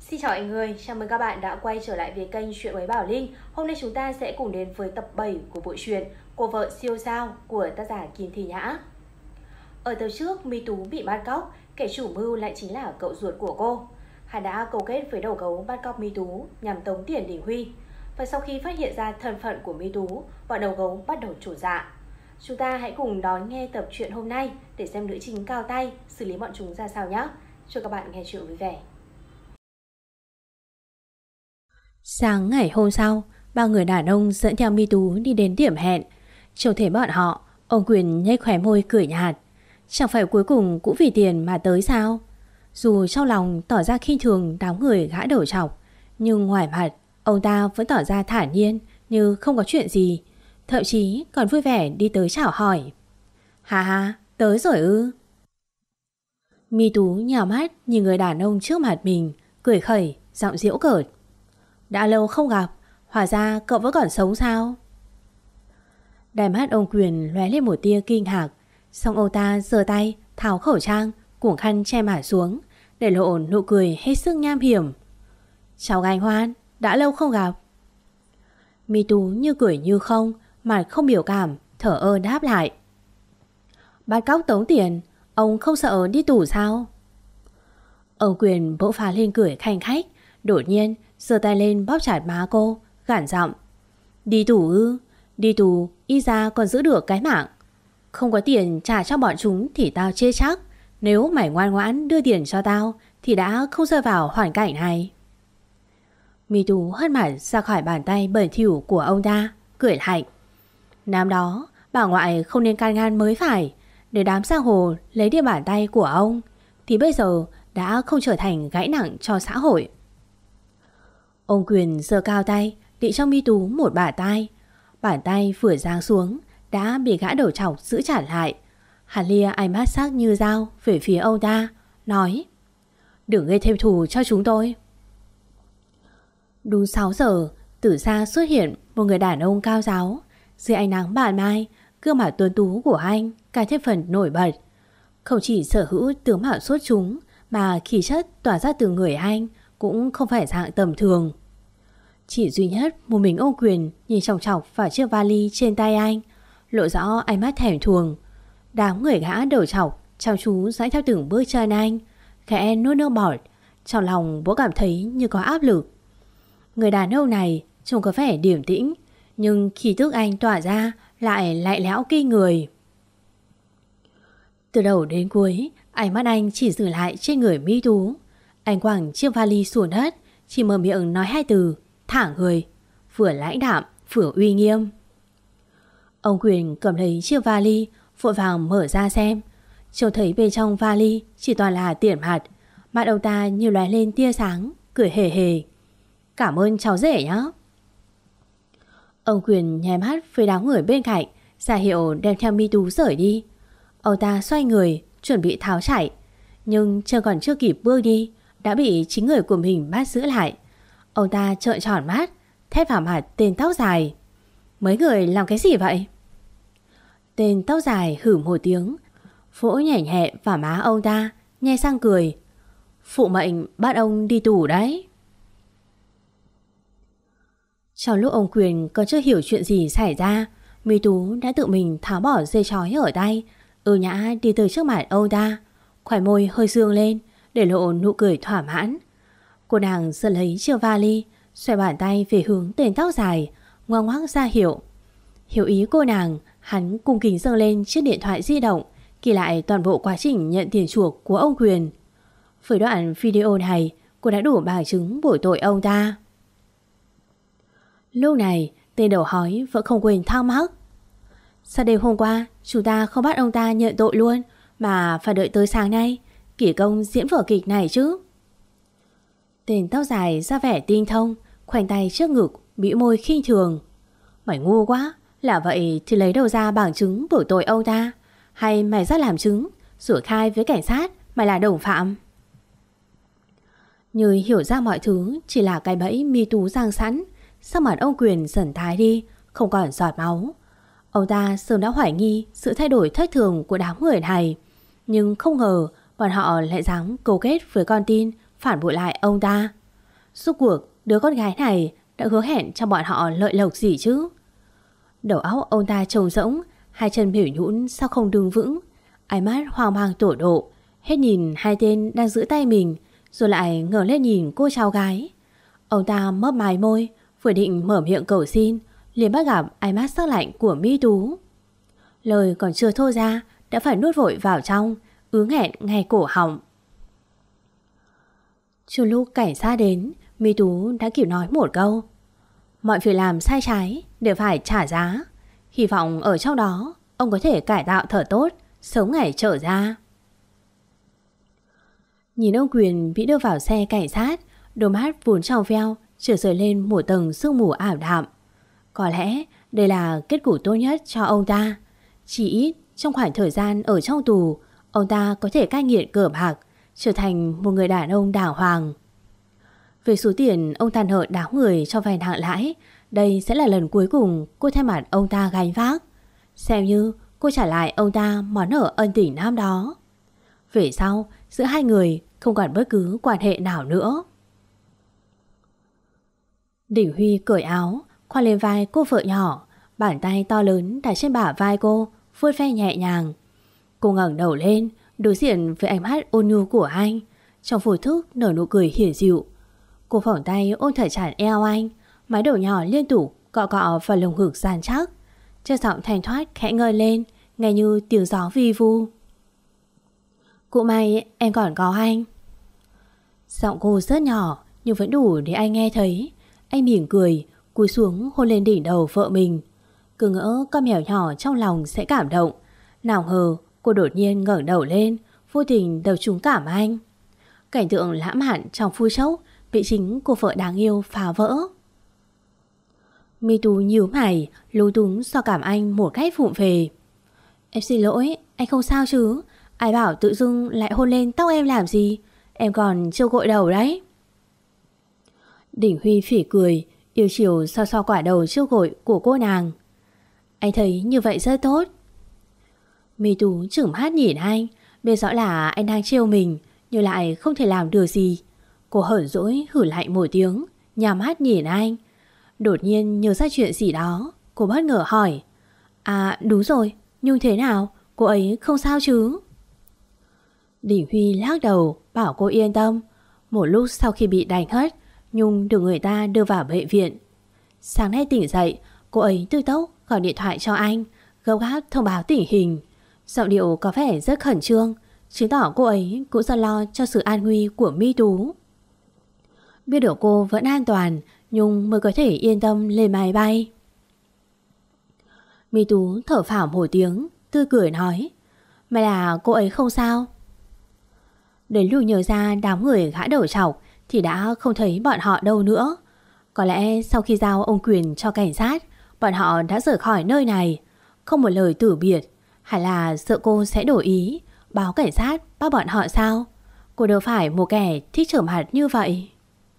Xin chào mọi người, chào mừng các bạn đã quay trở lại với kênh Chuyện với Bảo Linh. Hôm nay chúng ta sẽ cùng đến với tập 7 của bộ truyện Cô vợ siêu sao của tác giả Kim Thị Nhã. Ở tập trước, My Tú bị bắt cóc, kẻ chủ mưu lại chính là cậu ruột của cô. Hắn đã cấu kết với đầu gấu bắt cóc My Tú nhằm tống tiền Đình Huy. Và sau khi phát hiện ra thân phận của My Tú, bọn đầu gấu bắt đầu trổ dạ. Chúng ta hãy cùng đón nghe tập truyện hôm nay để xem nữ chính cao tay xử lý bọn chúng ra sao nhé. Chúc các bạn nghe chuyện vui vẻ. Sáng ngày hôm sau, ba người đàn ông dẫn theo My Tú đi đến điểm hẹn. Trông thấy bọn họ, ông Quyền nhếch khóe môi cười nhạt. Chẳng phải cuối cùng cũng vì tiền mà tới sao? Dù trong lòng tỏ ra khinh thường đám người gã đầu trọc, nhưng ngoài mặt ông ta vẫn tỏ ra thản nhiên như không có chuyện gì, thậm chí còn vui vẻ đi tới chào hỏi. Ha ha, tới rồi ư? My Tú nhào mắt nhìn người đàn ông trước mặt mình, cười khẩy, giọng giễu cợt. Đã lâu không gặp, hóa ra cậu vẫn còn sống sao? Đáy mắt ông Quyền lóe lên một tia kinh ngạc, xong ông ta giơ tay tháo khẩu trang cuồng khăn che mặt xuống, để lộ nụ cười hết sức nham hiểm. Chào anh Hoan, đã lâu không gặp. My Tú như cười như không, mặt không biểu cảm, thở ơ đáp lại. Bắt cóc tống tiền, ông không sợ đi tù sao? Ông Quyền bỗng phá lên cười khanh khách, đột nhiên giơ tay lên bóp chặt má cô, gằn giọng. Đi tù ư? Đi tù y ra còn giữ được cái mạng. Không có tiền trả cho bọn chúng thì tao chết chắc. Nếu mày ngoan ngoãn đưa tiền cho tao thì đã không rơi vào hoàn cảnh này. My Tú hất mặt ra khỏi bàn tay bẩn thỉu của ông ta, cười lạnh. Năm đó bà ngoại không nên can ngăn mới phải. Để đám giang hồ lấy đi bàn tay của ông thì bây giờ đã không trở thành gánh nặng cho xã hội. Ông Quyền giơ cao tay định cho My Tú một bả tai. Bàn tay vừa giáng xuống đã bị gã đầu trọc giữ chặt lại. Hắn lia ánh mắt sắc như dao về phía ông ta, nói: Đừng gây thêm thù cho chúng tôi. Đúng 6 giờ, từ xa xuất hiện một người đàn ông cao ráo. Dưới ánh nắng ban mai, gương mặt tuấn tú của anh càng thêm phần nổi bật. Không chỉ sở hữu tướng mạo xuất chúng, mà khí chất tỏa ra từ người anh cũng không phải dạng tầm thường. Chỉ duy nhất một mình ông Quyền nhìn chòng chọc vào chiếc vali trên tay anh, lộ rõ ánh mắt thèm thuồng. Đám người gã đầu chọc chăm chú dõi theo từng bước chân anh, khẽ nuốt nước bọt, trong lòng bỗng cảm thấy như có áp lực. Người đàn ông này trông có vẻ điềm tĩnh, nhưng khí tức anh tỏa ra lại lạnh lẽo kinh người. Từ đầu đến cuối, ánh mắt anh chỉ dừng lại trên người My Tú. Anh quẳng chiếc vali xuống đất, chỉ mở miệng nói 2 từ: thả người, vừa lãnh đạm vừa uy nghiêm. Ông Quyền cầm lấy chiếc vali, vội vàng mở ra xem. Trông thấy bên trong vali chỉ toàn là tiền mặt. Mặt ông ta như lóe lên tia sáng, cười hề hề. Cảm ơn cháu rể nhé. Ông Quyền nháy mắt với đám người bên cạnh, ra hiệu đem theo My Tú rời đi. Ông ta xoay người chuẩn bị tháo chạy, nhưng chưa còn chưa kịp bước đi đã bị chính người của mình bắt giữ lại. Ông ta trợn tròn mắt, thét vào mặt tên tóc dài. Mấy người làm cái gì vậy? Tên tóc dài hử một tiếng, vỗ nhẹ nhẹ vào má ông ta, nhe sang cười. Phụ mệnh bắt ông đi tù đấy. Trong lúc ông Quyền còn chưa hiểu chuyện gì xảy ra, My Tú đã tự mình tháo bỏ dây trói ở tay, nhã đi tới trước mặt ông ta, khóe môi hơi dương lên để lộ nụ cười thỏa mãn. Cô nàng giật lấy chiếc vali, xoay bàn tay về hướng tên tóc dài, ngoắc ngoắc ra hiệu. Hiểu ý cô nàng, hắn cung kính dâng lên chiếc điện thoại di động, ghi lại toàn bộ quá trình nhận tiền chuộc của ông Quyền. Với đoạn video này, cô đã đủ bằng chứng bổi tội ông ta. Lúc này, tên đầu hói vẫn không quên thắc mắc. Sao đêm hôm qua chúng ta không bắt ông ta nhận tội luôn, mà phải đợi tới sáng nay kỷ công diễn vở kịch này chứ? Tên tóc dài ra vẻ tinh thông, khoanh tay trước ngực, bĩu môi khinh thường. Mày ngu quá, là vậy thì lấy đâu ra bằng chứng bổi tội ông ta? Hay mày ra làm chứng rồi khai với cảnh sát mày là đồng phạm? Như hiểu ra mọi thứ chỉ là cái bẫy My Tú giang sẵn, sắc mặt ông Quyền dần tái đi, không còn giọt máu. Ông ta sớm đã hoài nghi sự thay đổi thất thường của đám người này, nhưng không ngờ bọn họ lại dám cấu kết với con tin phản bội lại ông ta. Suốt cuộc đứa con gái này đã hứa hẹn cho bọn họ lợi lộc gì chứ? Đầu óc ông ta trống rỗng, hai chân mềm nhũn sao không đứng vững, ánh mắt hoang mang tột độ, hết nhìn hai tên đang giữ tay mình, rồi lại ngẩng lên nhìn cô cháu gái. Ông ta mấp mái môi, vừa định mở miệng cầu xin, liền bắt gặp ánh mắt sắc lạnh của Mi Tú. Lời còn chưa thốt ra đã phải nuốt vội vào trong, ứ nghẹn ngay cổ họng. Chưa lúc cảnh sát đến, Mi Tú đã kịp nói một câu: mọi việc làm sai trái đều phải trả giá. Hy vọng ở trong đó ông có thể cải tạo thật tốt, sớm ngày trở ra. Nhìn ông Quyền bị đưa vào xe cảnh sát, đôi mắt vốn trong veo trở rời lên một tầng sương mù ảm đạm. Có lẽ đây là kết cục tốt nhất cho ông ta. Chỉ ít trong khoảng thời gian ở trong tù, ông ta có thể cai nghiện cờ bạc, trở thành một người đàn ông đàng hoàng. Về số tiền ông ta nợ đám người cho vay nặng lãi, đây sẽ là lần cuối cùng cô thay mặt ông ta gánh vác. Xem như cô trả lại ông ta món nợ ân tình năm đó. Về sau, giữa hai người không còn bất cứ quan hệ nào nữa. Đỉnh Huy cởi áo, khoác lên vai cô vợ nhỏ, bàn tay to lớn đặt trên bả vai cô, vuốt ve nhẹ nhàng. Cô ngẩng đầu lên, đối diện với ánh mắt ôn nhu của anh, trong vô thức nở nụ cười hiền dịu. Cô phỏng tay ôm thật chặt eo anh, mái đầu nhỏ liên tục cọ cọ vào lồng ngực rắn chắc. Chất giọng thanh thoát khẽ ngơi lên, nghe như tiếng gió vi vu. Cũng may em còn có anh. Giọng cô rất nhỏ nhưng vẫn đủ để anh nghe thấy. Anh mỉm cười, cúi xuống hôn lên đỉnh đầu vợ mình. Cứ ngỡ con mèo nhỏ trong lòng sẽ cảm động. Nào ngờ cô đột nhiên ngẩng đầu lên, vô tình đầu trúng cảm anh. Cảnh tượng lãng mạn trong phút chốc bị chính cô vợ đáng yêu phá vỡ. Mi Tú nhíu mày, lúng túng so cảm anh một cách vụng về. Em xin lỗi, anh không sao chứ? Ai bảo tự dưng lại hôn lên tóc em làm gì? Em còn chưa gội đầu đấy. Đỉnh Huy phỉ cười, yêu chiều so so quả đầu chưa gội của cô nàng. Anh thấy như vậy rất tốt. Mi Tú chửng mắt nhìn anh, biết rõ là anh đang trêu mình nhưng lại không thể làm được gì. Cô hờn dỗi hử lạnh một tiếng, nhắm mắt nhìn anh. Đột nhiên nhớ ra chuyện gì đó, cô bất ngờ hỏi: à đúng rồi, Nhung thế nào? Cô ấy không sao chứ? Đỉnh Huy lắc đầu bảo cô yên tâm. Một lúc sau khi bị đánh hất, Nhung được người ta đưa vào bệnh viện. Sáng nay tỉnh dậy, cô ấy tức tốc gọi điện thoại cho anh, gấp gáp thông báo tình hình. Giọng điệu có vẻ rất khẩn trương, chứng tỏ cô ấy cũng rất lo cho sự an nguy của Mi Tú. Biết được cô vẫn an toàn, Nhung mới có thể yên tâm lên máy bay. Mi Tú thở phào một tiếng, tươi cười nói: Mà là cô ấy không sao? Đến lúc nhớ ra đám người gã đầu trọc thì đã không thấy bọn họ đâu nữa. Có lẽ sau khi giao ông Quyền cho cảnh sát, bọn họ đã rời khỏi nơi này, không một lời từ biệt. Hay là sợ cô sẽ đổi ý, báo cảnh sát bắt bọn họ sao? Cô đâu phải một kẻ thích trở mặt như vậy.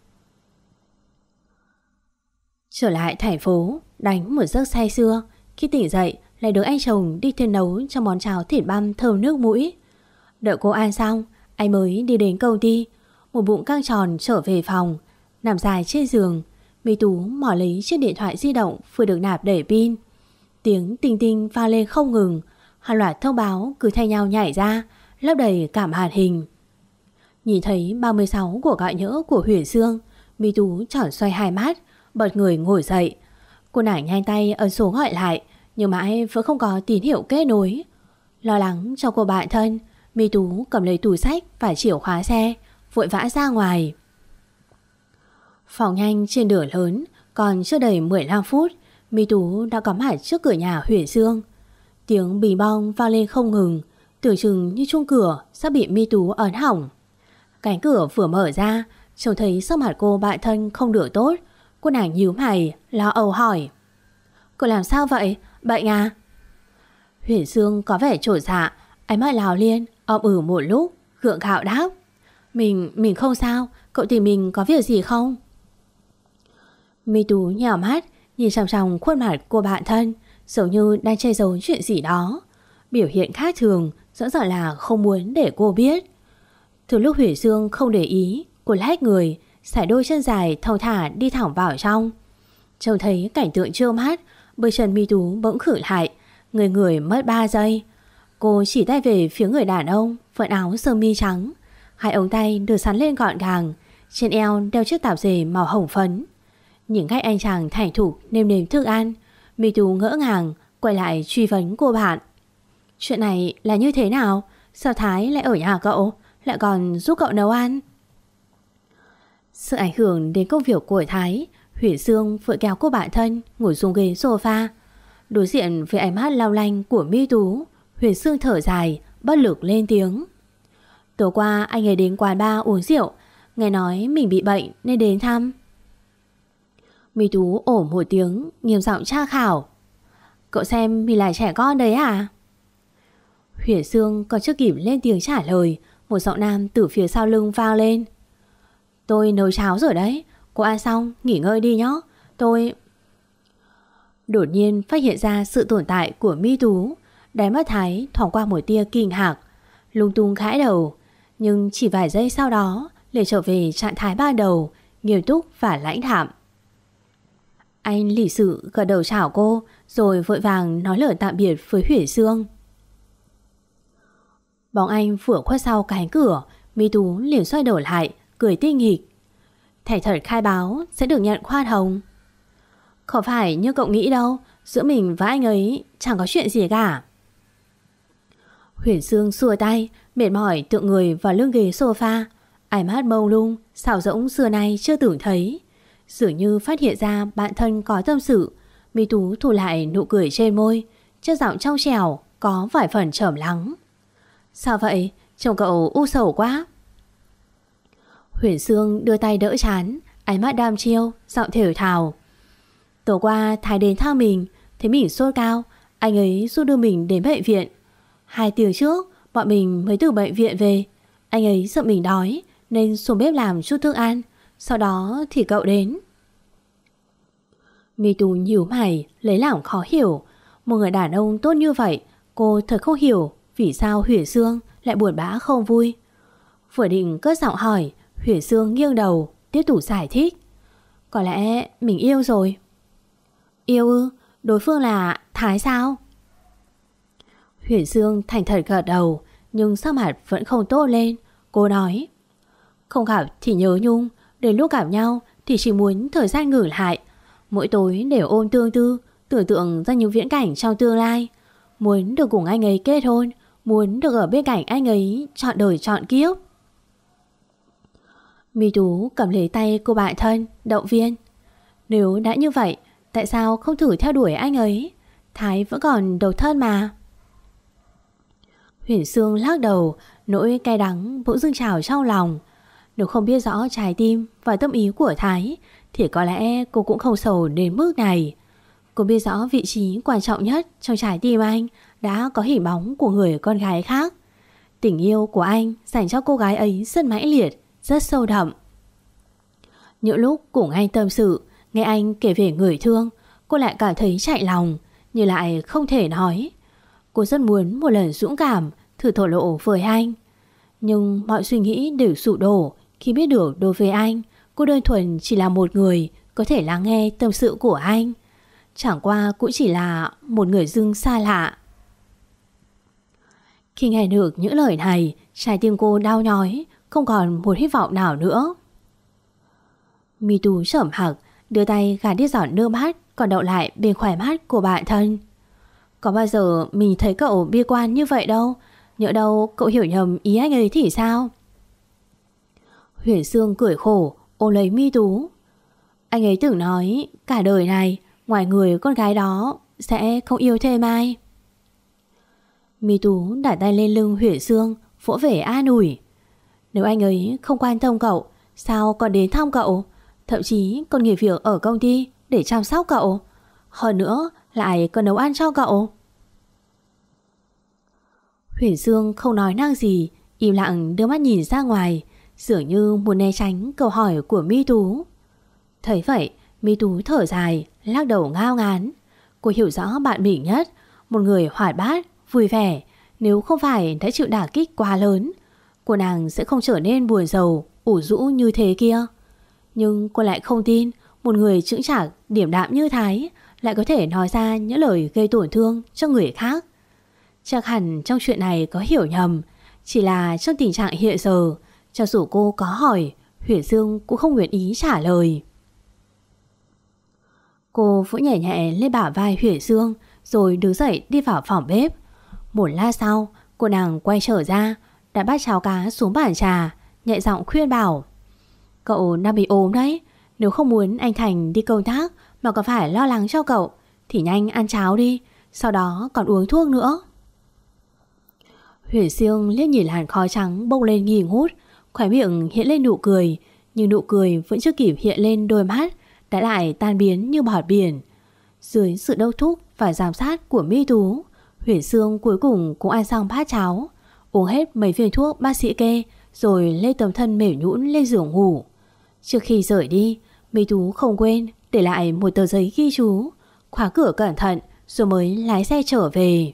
Trở lại thành phố, đánh một giấc say sưa. Khi tỉnh dậy lại được anh chồng đi thêm nấu cho món cháo thịt băm thơm nước mũi. Đợi cô ăn xong, anh mới đi đến công ty. Một bụng căng tròn trở về phòng, nằm dài trên giường. Mi Tú mò lấy chiếc điện thoại di động vừa được nạp để pin. Tiếng tinh tinh vang lên không ngừng, hàng loạt thông báo cứ thay nhau nhảy ra, lấp đầy cả màn hình. Nhìn thấy 36 cuộc gọi nhỡ của Huyền Dương, Mi Tú tròn xoay hai mắt, bật người ngồi dậy. Cô nàng nhanh tay ấn số gọi lại, nhưng mãi vẫn không có tín hiệu kết nối. Lo lắng cho cô bạn thân, Mi Tú cầm lấy túi xách và chìa khóa xe, vội vã ra ngoài. Phòng nhanh trên đường lớn, còn chưa đầy 15 phút, Mi Tú đã có mặt trước cửa nhà Huyền Dương. Tiếng bì bong vang lên không ngừng, tưởng chừng như chuông cửa sắp bị Mi Tú ấn hỏng. Cánh cửa vừa mở ra, trông thấy sắc mặt cô bạn thân không được tốt. Cô nàng nhíu mày, lo âu hỏi: Cô làm sao vậy? Bệnh à? Huyền Dương có vẻ trột dạ, ánh mắt lào liên, một lúc, gượng gạo đáp: Mình không sao, cậu tìm mình có việc gì không? Mi Tú nhào mắt, nhìn chằm chằm khuôn mặt cô bạn thân, giống như đang che giấu chuyện gì đó. Biểu hiện khác thường, rõ ràng là không muốn để cô biết. Từ lúc Huyền Dương không để ý, cô lách người, sải đôi chân dài thong thả đi thẳng vào trong. Trông thấy cảnh tượng trơ mắt, bước chân Mi Tú bỗng khựng lại, người người mất 3 giây. Cô chỉ tay về phía người đàn ông phận áo sơ mi trắng, hai ống tay được sắn lên gọn gàng, trên eo đeo chiếc tạp dề màu hồng phấn. Những cách anh chàng thành thục nêm nếm thức ăn, Mi Tú ngỡ ngàng quay lại truy vấn cô bạn. Chuyện này là như thế nào? Sao Thái lại ở nhà cậu, lại còn giúp cậu nấu ăn? Sự ảnh hưởng đến công việc của Thái, Huyền Dương vội kéo cô bạn thân ngồi xuống ghế sofa. Đối diện với ánh mắt long lanh của Mi Tú, Huyền Dương thở dài, bất lực lên tiếng. Tối qua anh ấy đến quán bar uống rượu, nghe nói mình bị bệnh nên đến thăm. Mi Tú ổ một tiếng, nghiêm giọng tra khảo. Cậu xem mình là trẻ con đấy à? Huyền Dương còn chưa kịp lên tiếng trả lời, một giọng nam từ phía sau lưng vang lên. Tôi nấu cháo rồi đấy, cô ăn xong nghỉ ngơi đi nhé. Tôi... Đột nhiên phát hiện ra sự tồn tại của Mi Tú, đáy mắt Thái thoáng qua một tia kinh ngạc, lung tung gãi đầu, nhưng chỉ vài giây sau đó liền trở về trạng thái ban đầu, nghiêm túc và lãnh đạm. Anh lịch sự gật đầu chào cô, rồi vội vàng nói lời tạm biệt với Huyền Dương. Bóng anh vừa khuất sau cánh cửa, Mi Tú liền xoay đầu lại, cười tinh nghịch. Thành thật khai báo sẽ được nhận khoan hồng. Không phải như cậu nghĩ đâu, giữa mình và anh ấy chẳng có chuyện gì cả. Huyền Dương xua tay, mệt mỏi tựa người vào lưng ghế sofa, ánh mắt mông lung, xảo rỗng xưa nay chưa từng thấy. Dường như phát hiện ra bạn thân có tâm sự, Mi Tú thu lại nụ cười trên môi, chất giọng trong trẻo có vài phần trầm lắng. Sao vậy? Trông cậu u sầu quá. Huyền Dương đưa tay đỡ trán, ánh mắt đam chiêu, giọng thều thào. Tối qua Thái đến thăm mình, thấy mình sốt cao, anh ấy giúp đưa mình đến bệnh viện. 2 tiếng trước bọn mình mới từ bệnh viện về. Anh ấy sợ mình đói nên xuống bếp làm chút thức ăn, sau đó thì cậu đến. Mi Tú nhíu mày, lấy làm khó hiểu. Một người đàn ông tốt như vậy, cô thật không hiểu vì sao Huyền Dương lại buồn bã không vui. Vừa định cất giọng hỏi, Huyền Dương nghiêng đầu tiếp tục giải thích. Có lẽ mình yêu rồi. Yêu ư? Đối phương là Thái sao? Huyền Dương thành thật gật đầu, nhưng sắc mặt vẫn không tốt lên. Cô nói, không gặp thì nhớ nhung, đến lúc gặp nhau thì chỉ muốn thời gian ngừng lại. Mỗi tối đều ôm tương tư, tưởng tượng ra những viễn cảnh trong tương lai. Muốn được cùng anh ấy kết hôn, muốn được ở bên cạnh anh ấy trọn đời trọn kiếp. Mi Tú cầm lấy tay cô bạn thân, động viên. Nếu đã như vậy, tại sao không thử theo đuổi anh ấy? Thái vẫn còn độc thân mà. Huyền Dương lắc đầu, nỗi cay đắng bỗng dưng trào trong lòng. Nếu không biết rõ trái tim và tâm ý của Thái thì có lẽ cô cũng không sầu đến mức này. Cô biết rõ vị trí quan trọng nhất trong trái tim anh đã có hình bóng của người con gái khác. Tình yêu của anh dành cho cô gái ấy rất mãnh liệt, rất sâu đậm. Những lúc cùng anh tâm sự, nghe anh kể về người thương, cô lại cảm thấy chạy lòng, nhưng lại không thể nói. Cô rất muốn một lần dũng cảm thử thổ lộ với anh, nhưng mọi suy nghĩ đều sụp đổ khi biết được đối với anh, cô đơn thuần chỉ là một người có thể lắng nghe tâm sự của anh. Chẳng qua cũng chỉ là một người dưng xa lạ. Khi nghe được những lời này, trái tim cô đau nhói, không còn một hy vọng nào nữa. Mi Tú sởm hặc, đưa tay gạt đi giọt nước mắt còn đậu lại bên khóe mắt của bạn thân. Có bao giờ mình thấy cậu bi quan như vậy đâu, nhỡ đâu cậu hiểu nhầm ý anh ấy thì sao? Huyền Dương cười khổ, ôm lấy Mi Tú. Anh ấy từng nói cả đời này ngoài người con gái đó sẽ không yêu thêm ai. Mi Tú đặt tay lên lưng Huyền Dương, vỗ về an ủi. Nếu anh ấy không quan tâm cậu, sao còn đến thăm cậu, thậm chí còn nghỉ việc ở công ty để chăm sóc cậu, hơn nữa lại còn nấu ăn cho cậu. Huyền Dương không nói năng gì, im lặng đưa mắt nhìn ra ngoài, dường như muốn né tránh câu hỏi của Mi Tú. Thấy vậy, Mi Tú thở dài, lắc đầu ngao ngán. Cô hiểu rõ bạn mình nhất, một người hoạt bát, vui vẻ. Nếu không phải đã chịu đả kích quá lớn, cô nàng sẽ không trở nên buồn rầu, ủ rũ như thế kia. Nhưng cô lại không tin một người chững chạc, điềm đạm như Thái lại có thể nói ra những lời gây tổn thương cho người khác. Chắc hẳn trong chuyện này có hiểu nhầm. Chỉ là trong tình trạng hiện giờ, cho dù cô có hỏi, Huyền Dương cũng không nguyện ý trả lời. Cô vỗ nhẹ nhẹ lên bả vai Huyền Dương, rồi đứng dậy đi vào phòng bếp. Một lát sau, cô nàng quay trở ra, đặt bát cháo cá xuống bàn trà, nhẹ giọng khuyên bảo: Cậu đang bị ốm đấy, nếu không muốn anh Thành đi công tác mà còn phải lo lắng cho cậu thì nhanh ăn cháo đi, sau đó còn uống thuốc nữa. Huyền Dương liếc nhìn làn khói trắng bốc lên nghi ngút, khóe miệng hiện lên nụ cười, nhưng nụ cười vẫn chưa kịp hiện lên đôi mắt đã lại tan biến như bọt biển. Dưới sự đốc thúc và giám sát của My Tú, Huyền Dương cuối cùng cũng ăn xong bát cháo, uống hết mấy viên thuốc bác sĩ kê, rồi lê tấm thân mềm nhũn lên giường ngủ. Trước khi rời đi, My Tú không quên để lại một tờ giấy ghi chú, khóa cửa cẩn thận rồi mới lái xe trở về.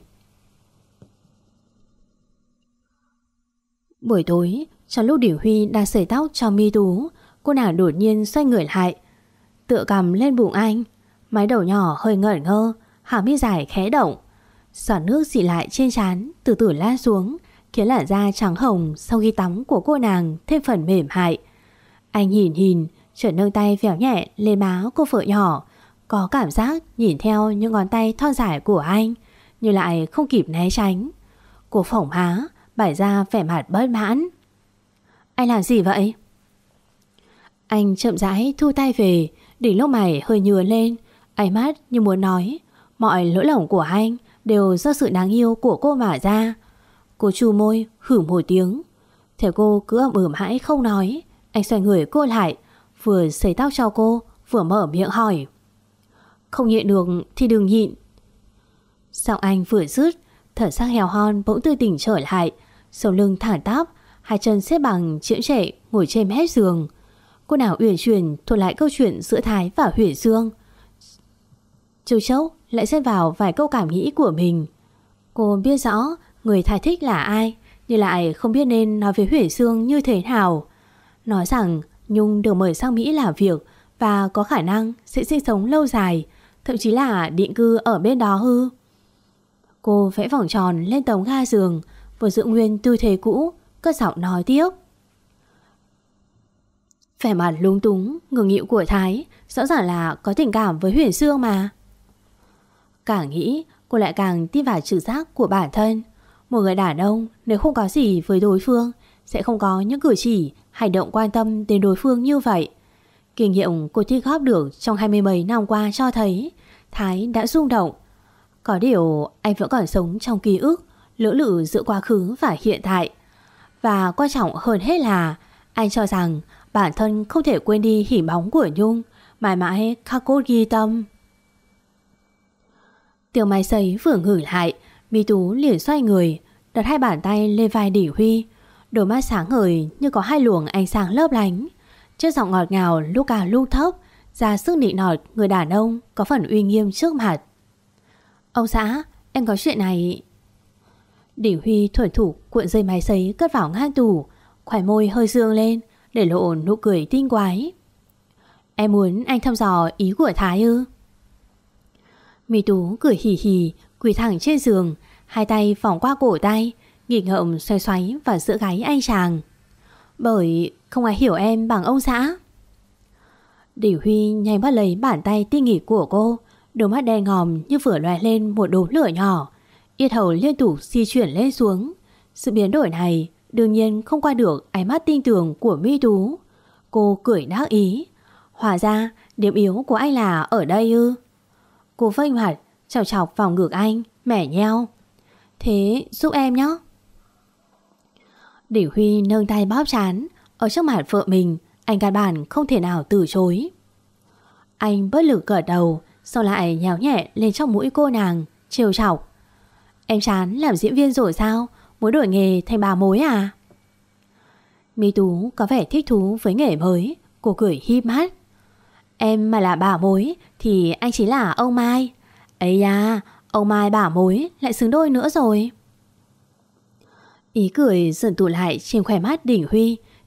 Buổi tối, trong lúc Điểu Huy đang sấy tóc cho My Tú, cô nàng đột nhiên xoay người lại, tựa cằm lên bụng anh, mái đầu nhỏ hơi ngẩn ngơ, hàm mi dài khẽ động. Giọt nước dịu lại trên trán từ từ lan xuống, khiến làn da trắng hồng sau khi tắm của cô nàng thêm phần mềm mại. Anh nhìn, chợt nâng tay véo nhẹ lên má cô vợ nhỏ, có cảm giác nhìn theo những ngón tay thon dài của anh, nhưng lại không kịp né tránh. Cô phỏng má, bày ra vẻ mặt bất mãn. Anh làm gì vậy? Anh chậm rãi thu tay về, đỉnh lông mày hơi nhướng lên, ánh mắt như muốn nói mọi lỗi lầm của anh đều do sự đáng yêu của cô mà ra. Cô chu môi hử một tiếng. Thấy cô cứ ậm ừ mãi không nói, anh xoay người cô lại, vừa sấy tóc cho cô vừa mở miệng hỏi: Không nhịn được thì đừng nhịn. Giọng anh vừa dứt, thần sắc heo hon bỗng tươi tỉnh trở lại, sống lưng thẳng tắp, hai chân xếp bằng chễm chệ ngồi trên mép giường. Cô nào uyển chuyển thuật lại câu chuyện giữa Thái và Huyền Dương, châu chốc lại xen vào vài câu cảm nghĩ của mình. Cô biết rõ người Thái thích là ai, nhưng lại không biết nên nói với Huyền Dương như thế nào. Nói rằng Nhung được mời sang Mỹ làm việc và có khả năng sẽ sinh sống lâu dài, thậm chí là định cư ở bên đó ư? Cô vẽ vòng tròn lên tấm ga giường, vừa giữ nguyên tư thế cũ, cất giọng nói tiếp. Vẻ mặt lúng túng, ngượng nghịu của Thái rõ ràng là có tình cảm với Huyền Dương mà. Càng nghĩ, cô lại càng tin vào trực giác của bản thân. Một người đàn ông nếu không có gì với đối phương sẽ không có những cử chỉ, hành động quan tâm đến đối phương như vậy. Kinh nghiệm cô tích góp được trong 20 mấy năm qua cho thấy Thái đã rung động. Có điều anh vẫn còn sống trong ký ức lưỡng lự giữa quá khứ và hiện tại. Và quan trọng hơn hết là anh cho rằng bản thân không thể quên đi hình bóng của Nhung, mãi mãi khắc cốt ghi tâm. Tiếng máy sấy vừa ngừng lại, My Tú liền xoay người, đặt hai bàn tay lên vai Đỉ Huy, đôi mắt sáng ngời như có hai luồng ánh sáng lấp lánh. Chất giọng ngọt ngào lúc cao lúc thấp, ra sức nịnh nọt người đàn ông có phần uy nghiêm trước mặt. Ông xã, em có chuyện này. Đỉ Huy thuần thủ cuộn dây máy sấy cất vào ngăn tủ, khóe môi hơi dương lên để lộ nụ cười tinh quái. Em muốn anh thăm dò ý của Thái ư? My Tú cười hì hì, quỳ thẳng trên giường, hai tay vòng qua cổ tay, nghịch ngợm xoay xoáy vào giữa gáy anh chàng. Bởi không ai hiểu em bằng ông xã. Đỉ Huy nhanh bắt lấy bàn tay tinh nghịch của cô, đôi mắt đen ngòm như vừa lóe lên một đốm lửa nhỏ, yết hầu liên tục di chuyển lên xuống. Sự biến đổi này đương nhiên không qua được ánh mắt tinh tường của My Tú. Cô cười đắc ý. Hóa ra điểm yếu của anh là ở đây ư? Cô vênh mặt chọc chọc vào ngực anh, mẻ nheo. Thế giúp em nhé. Đỉ Huy nâng tay bóp trán. Ở trước mặt vợ mình, anh căn bản không thể nào từ chối. Anh bất lực gật đầu, sau lại nhéo nhẹ lên trong mũi cô nàng, trêu chọc. Em chán làm diễn viên rồi sao? Muốn đổi nghề thành bà mối à? My Tú có vẻ thích thú với nghề mới. Cô cười híp mắt. Em mà là bà mối thì anh chính là ông Mai. Ấy da, ông Mai bà mối lại xứng đôi nữa rồi. Ý cười dần tụ lại trên khóe mắt Đỉnh Huy,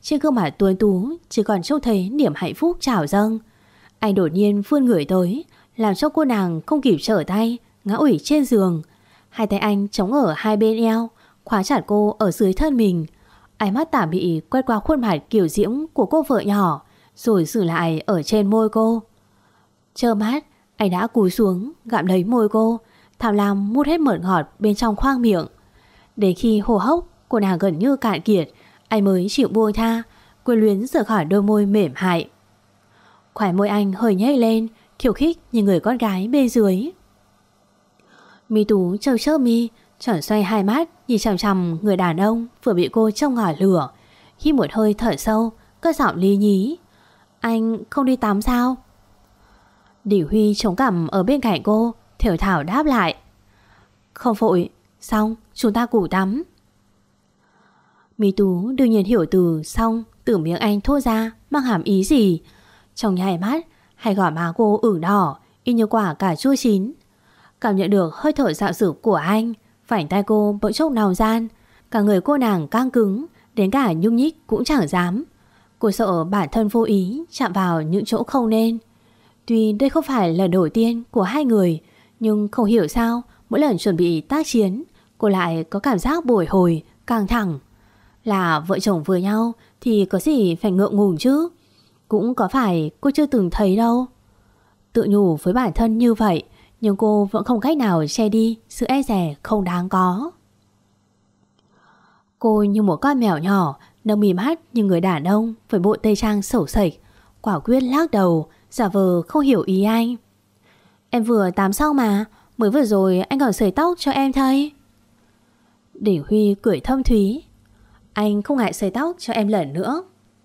trên gương mặt tuấn tú chỉ còn trông thấy niềm hạnh phúc trào dâng. Anh đột nhiên vươn người tới, làm cho cô nàng không kịp trở tay, ngã ủy trên giường. Hai tay anh chống ở hai bên eo, khóa chặt cô ở dưới thân mình. Ánh mắt tà mị quét qua khuôn mặt kiều diễm của cô vợ nhỏ, rồi dừng lại ở trên môi cô. Trơ mắt, anh đã cúi xuống gặm lấy môi cô, tham lam mút hết mật ngọt bên trong khoang miệng. Đến khi hô hốc cô nàng gần như cạn kiệt, anh mới chịu buông tha, quyến luyến rời khỏi đôi môi mềm hại. Khóe môi anh hơi nhếch lên, khiêu khích như người con gái bên dưới. Mi Tú trâu chớp mi, tròn xoay hai mắt nhìn chằm chằm người đàn ông vừa bị cô trong ngòi lửa. Hít một hơi thở sâu, cất giọng lý nhí: Anh không đi tắm sao? Đỉnh Huy chống cằm ở bên cạnh cô, thều thảo đáp lại: Không vội, xong chúng ta cùng tắm. Mi Tú đương nhiên hiểu từ xong từ miệng anh thốt ra mang hàm ý gì. Trong nháy mắt, hai gò má cô ửng đỏ y như quả cà chua chín. Cảm nhận được hơi thở dạo dực của anh, vành tay cô bỗng chốc nào gian. Cả người cô nàng căng cứng, đến cả nhúc nhích cũng chẳng dám. Cô sợ bản thân vô ý chạm vào những chỗ không nên. Tuy đây không phải lần đầu tiên của hai người, nhưng không hiểu sao mỗi lần chuẩn bị tác chiến, cô lại có cảm giác bồi hồi, căng thẳng. Là vợ chồng với nhau thì có gì phải ngượng ngùng chứ. Cũng có phải cô chưa từng thấy đâu. Tự nhủ với bản thân như vậy, nhưng cô vẫn không cách nào che đi sự e dè không đáng có. Cô như một con mèo nhỏ, nâng mí mắt như người đàn ông với bộ tây trang xẩu xệch, quả quyết lắc đầu, giả vờ không hiểu ý anh. Em vừa tắm xong mà, mới vừa rồi anh còn sưởi tóc cho em thấy. Đỉnh Huy cười thâm thúy: Anh không ngại sưởi tóc cho em lần nữa.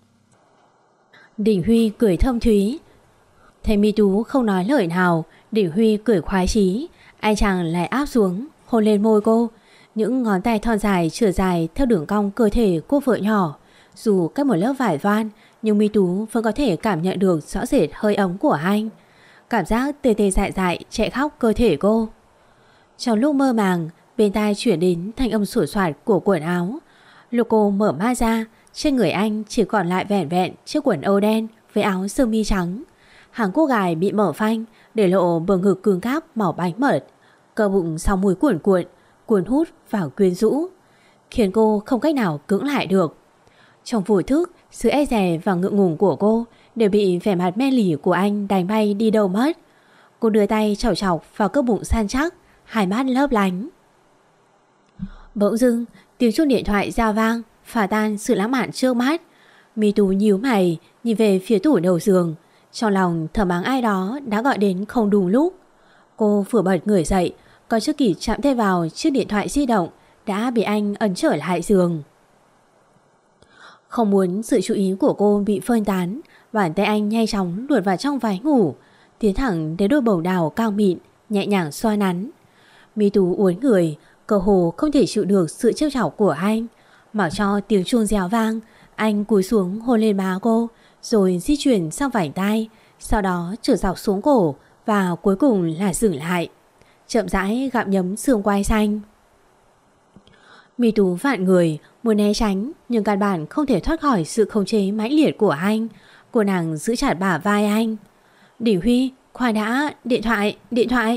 Đỉnh Huy cười thâm thúy. Thấy Mi Tú không nói lời nào, Đỉnh Huy cười khoái chí. Anh chàng lại áp xuống, hôn lên môi cô. Những ngón tay thon dài chửa dài theo đường cong cơ thể cô vợ nhỏ. Dù cách một lớp vải voan, nhưng Mi Tú vẫn có thể cảm nhận được rõ rệt hơi ấm của anh. Cảm giác tê tê dại dại chạy khóc cơ thể cô. Trong lúc mơ màng, bên tai chuyển đến thanh âm sủa soạt của quần áo. Lúc cô mở mắt ra, trên người anh chỉ còn lại vẻn vẹn chiếc quần âu đen với áo sơ mi trắng. Hàng cô gài bị mở phanh để lộ bờ ngực cứng cáp màu bánh mật. Cơ bụng sau mũi cuộn cuộn, cuốn hút vào quyến rũ, khiến cô không cách nào cưỡng lại được. Trong vô thức, sự e dè và ngượng ngùng của cô đều bị vẻ mặt men lỉ của anh đánh bay đi đâu mất. Cô đưa tay chọc chọc vào cơ bụng săn chắc, hai mắt lấp lánh. Bỗng dưng, tiếng chuông điện thoại reo vang, phá tan sự lãng mạn trước mắt. Mi Tú nhíu mày, nhìn về phía tủ đầu giường, trong lòng thầm mắng ai đó đã gọi đến không đúng lúc. Cô vừa bật người dậy, còn chưa kịp chạm tay vào chiếc điện thoại di động đã bị anh ấn trở lại giường. Không muốn sự chú ý của cô bị phân tán, bàn tay anh nhanh chóng luồn vào trong váy ngủ, tiến thẳng đến đôi bầu đào cao mịn, nhẹ nhàng xoa nắn. Mi Tú uốn người, cơ hồ không thể chịu được sự trêu chọc của anh. Mặc cho tiếng chuông réo vang, anh cúi xuống hôn lên má cô, rồi di chuyển sang vành tai, sau đó trở dọc xuống cổ và cuối cùng là dừng lại, chậm rãi gặm nhấm xương quai xanh. Mi Tú vạn người muốn né tránh, nhưng căn bản không thể thoát khỏi sự khống chế mãnh liệt của anh. Cô nàng giữ chặt bả vai anh. Đỉnh Huy, khoan đã, điện thoại.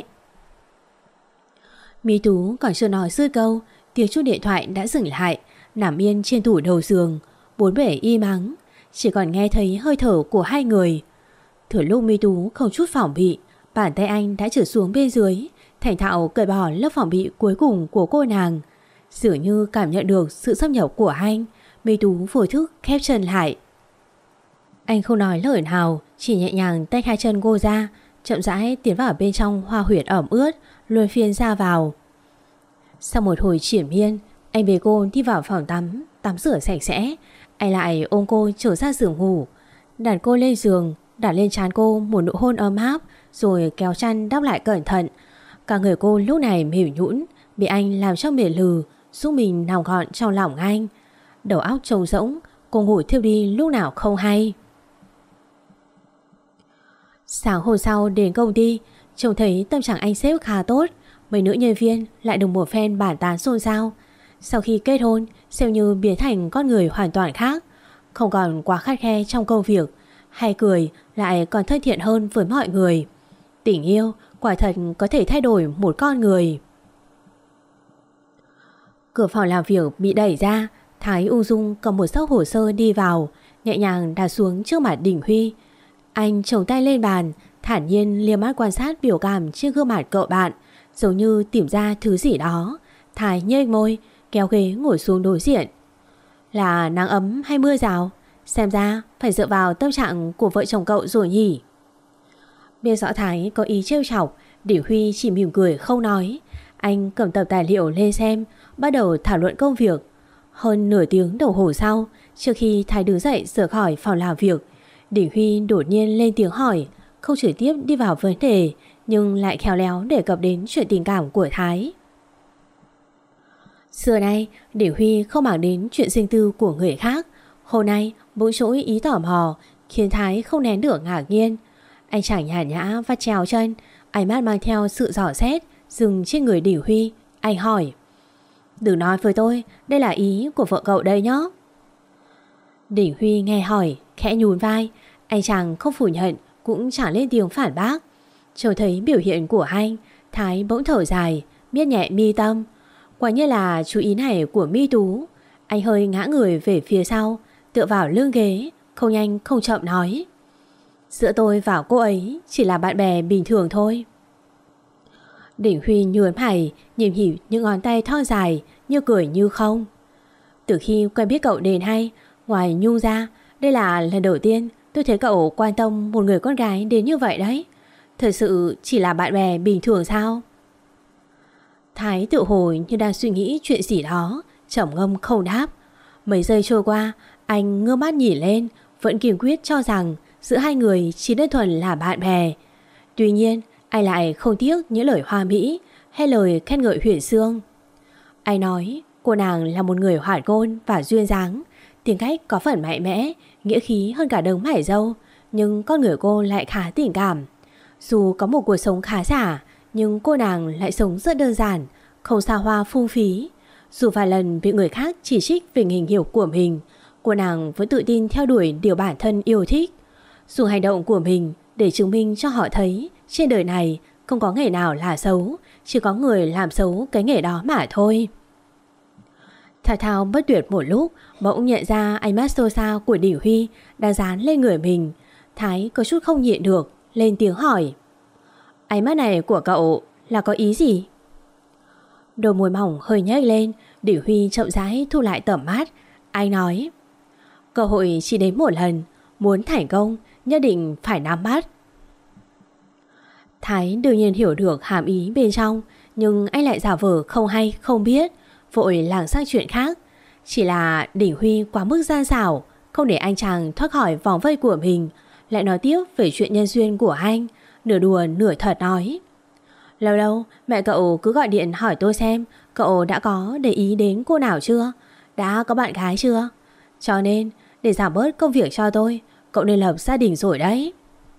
Mi Tú còn chưa nói dứt câu, tiếng chuông điện thoại đã dừng lại, nằm yên trên tủ đầu giường, bốn bể im ắng, chỉ còn nghe thấy hơi thở của hai người. Thừa lúc Mi Tú không chút phòng bị, bàn tay anh đã trượt xuống bên dưới, thành thạo cởi bỏ lớp phòng bị cuối cùng của cô nàng. Dường như cảm nhận được sự xâm nhập của anh, Mi Tú vô thức khép chân lại. Anh không nói lời nào, chỉ nhẹ nhàng tách hai chân cô ra, chậm rãi tiến vào bên trong hoa huyệt ẩm ướt, luân phiên ra vào. Sau một hồi triển miên, anh bế cô đi vào phòng tắm rửa sạch sẽ. Anh lại ôm cô trở ra giường ngủ, đặt cô lên giường, đặt lên trán cô một nụ hôn ấm áp, rồi kéo chăn đắp lại cẩn thận. Cả người cô lúc này mềm nhũn, bị anh làm cho mệt lừ, giúp mình nằm gọn trong lòng anh. Đầu óc trống rỗng, cô ngủ thiếp đi lúc nào không hay. Sáng hôm sau đến công ty, trông thấy tâm trạng anh sếp khá tốt. Mấy nữ nhân viên lại được một phen bàn tán xôn xao. Sau khi kết hôn, xem như biến thành con người hoàn toàn khác. không còn quá khắt khe trong công việc, hay cười lại còn thân thiện hơn với mọi người. Tình yêu quả thật có thể thay đổi một con người. Cửa phòng làm việc bị đẩy ra, Thái ung dung cầm một xấp hồ sơ đi vào, nhẹ nhàng đặt xuống trước mặt Đình Huy. Anh chồng tay lên bàn, thản nhiên liếc mắt quan sát biểu cảm trên gương mặt cậu bạn, giống như tìm ra thứ gì đó. Thái nhếch môi, kéo ghế ngồi xuống đối diện. Là nắng ấm hay mưa rào? Xem ra phải dựa vào tâm trạng của vợ chồng cậu rồi nhỉ. Biết rõ Thái có ý trêu chọc, Đình Huy chỉ mỉm cười không nói. Anh cầm tập tài liệu lên xem, bắt đầu thảo luận công việc. Hơn nửa tiếng đồng hồ sau, trước khi Thái đứng dậy rời khỏi phòng làm việc, Đình Huy đột nhiên lên tiếng hỏi, không trực tiếp đi vào vấn đề, nhưng lại khéo léo đề cập đến chuyện tình cảm của Thái. Xưa nay, Đình Huy không màng đến chuyện riêng tư của người khác. Hôm nay, bỗng trỗi ý tò mò khiến Thái không nén được ngạc nhiên. Anh chàng nhàn nhã vắt chéo chân, ánh mắt mang theo sự dò xét, dừng trên người Đình Huy. Anh hỏi, đừng nói với tôi đây là ý của vợ cậu đây nhé. Đình Huy nghe hỏi, khẽ nhún vai. Anh chàng không phủ nhận, cũng chẳng lên tiếng phản bác. Trông thấy biểu hiện của anh, Thái bỗng thở dài, miết nhẹ mi tâm. Quả nhiên là chú ý này của Mi Tú. Anh hơi ngã người về phía sau, tựa vào lưng ghế, không nhanh không chậm nói, giữa tôi và cô ấy chỉ là bạn bè bình thường thôi. Đình Huy nhướng mày, nhìn hỉu những ngón tay thon dài, như cười như không. Từ khi quen biết cậu đến hay, ngoài Nhung ra, đây là lần đầu tiên tôi thấy cậu quan tâm một người con gái đến như vậy đấy. Thật sự chỉ là bạn bè bình thường sao? Thái tự hồi như đang suy nghĩ chuyện gì đó, trầm ngâm không đáp. Mấy giây trôi qua, anh ngước mắt nhìn lên, vẫn kiên quyết cho rằng giữa hai người chỉ đơn thuần là bạn bè. Tuy nhiên, anh lại không tiếc những lời hoa mỹ hay lời khen ngợi huyền xương. Anh nói cô nàng là một người hoạt ngôn và duyên dáng, tính cách có phần mạnh mẽ, nghĩa khí hơn cả đấng mải râu, nhưng con người cô lại khá tình cảm. Dù có một cuộc sống khá giả, nhưng cô nàng lại sống rất đơn giản, không xa hoa phung phí. Dù vài lần bị người khác chỉ trích về hình hiểu của mình, cô nàng vẫn tự tin theo đuổi điều bản thân yêu thích. Dùng hành động của mình để chứng minh cho họ thấy trên đời này không có nghề nào là xấu, chỉ có người làm xấu cái nghề đó mà thôi. Thao thao bất tuyệt một lúc, bỗng nhận ra ánh mắt sâu xa của Đình Huy đang dán lên người mình. Thái có chút không nhịn được, lên tiếng hỏi, ánh mắt này của cậu là có ý gì? Đôi môi mỏng hơi nhếch lên, Đình Huy chậm rãi thu lại tầm mắt. Anh nói, cơ hội chỉ đến một lần, muốn thành công nhất định phải nắm bắt. Thái đương nhiên hiểu được hàm ý bên trong, nhưng anh lại giả vờ không hay không biết, vội lảng sang chuyện khác. Chỉ là Đình Huy quá mức gian xảo, không để anh chàng thoát khỏi vòng vây của mình, lại nói tiếp về chuyện nhân duyên của anh, nửa đùa nửa thật nói, lâu lâu mẹ cậu cứ gọi điện hỏi tôi xem cậu đã có để ý đến cô nào chưa, đã có bạn gái chưa. Cho nên để giảm bớt công việc cho tôi, cậu nên lập gia đình rồi đấy.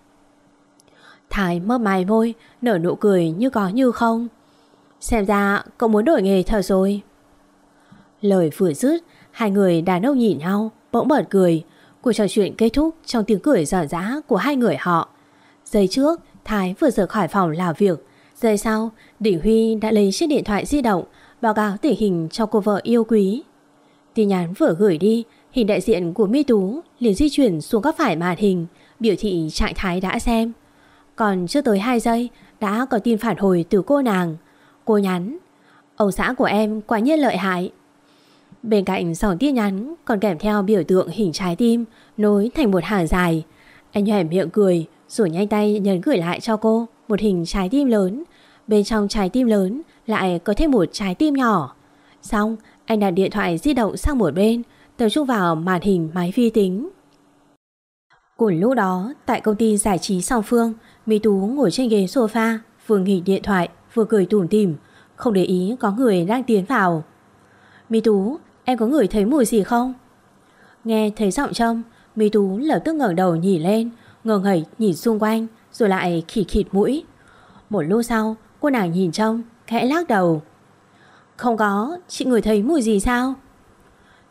Thái mấp máy môi, nở nụ cười như có như không. Xem ra cậu muốn đổi nghề thật rồi. Lời vừa dứt, hai người đàn ông nhìn nhau bỗng bật cười. Cuộc trò chuyện kết thúc trong tiếng cười rợn rã của hai người họ. Giây trước Thái vừa rời khỏi phòng làm việc, giây sau Đình Huy đã lấy chiếc điện thoại di động báo cáo tình hình cho cô vợ yêu quý. Tin nhắn vừa gửi đi, hình đại diện của Mi Tú liền di chuyển xuống góc phải màn hình, biểu thị trạng thái đã xem. Còn chưa tới 2 giây đã có tin phản hồi từ cô nàng. Cô nhắn, ông xã của em quả nhiên lợi hại. Bên cạnh dòng tin nhắn còn kèm theo biểu tượng hình trái tim nối thành một hàng dài. Anh nhoẻn miệng cười rồi nhanh tay nhấn gửi lại cho cô một hình trái tim lớn. Bên trong trái tim lớn lại có thêm một trái tim nhỏ. Xong anh đặt điện thoại di động sang một bên, tập trung vào màn hình máy vi tính. Cùng lúc đó, tại công ty giải trí Song Phương, Mi Tú ngồi trên ghế sofa, vừa nghịch điện thoại, vừa cười tủm tỉm, không để ý có người đang tiến vào. Mi Tú, em có ngửi thấy mùi gì không? Nghe thấy giọng Trâm, Mi Tú lập tức ngẩng đầu nhìn lên, ngờ ngẩy nhìn xung quanh, rồi lại khịt khịt mũi. Một lúc sau, cô nàng nhìn Trâm, khẽ lắc đầu. Không có, chị ngửi thấy mùi gì sao?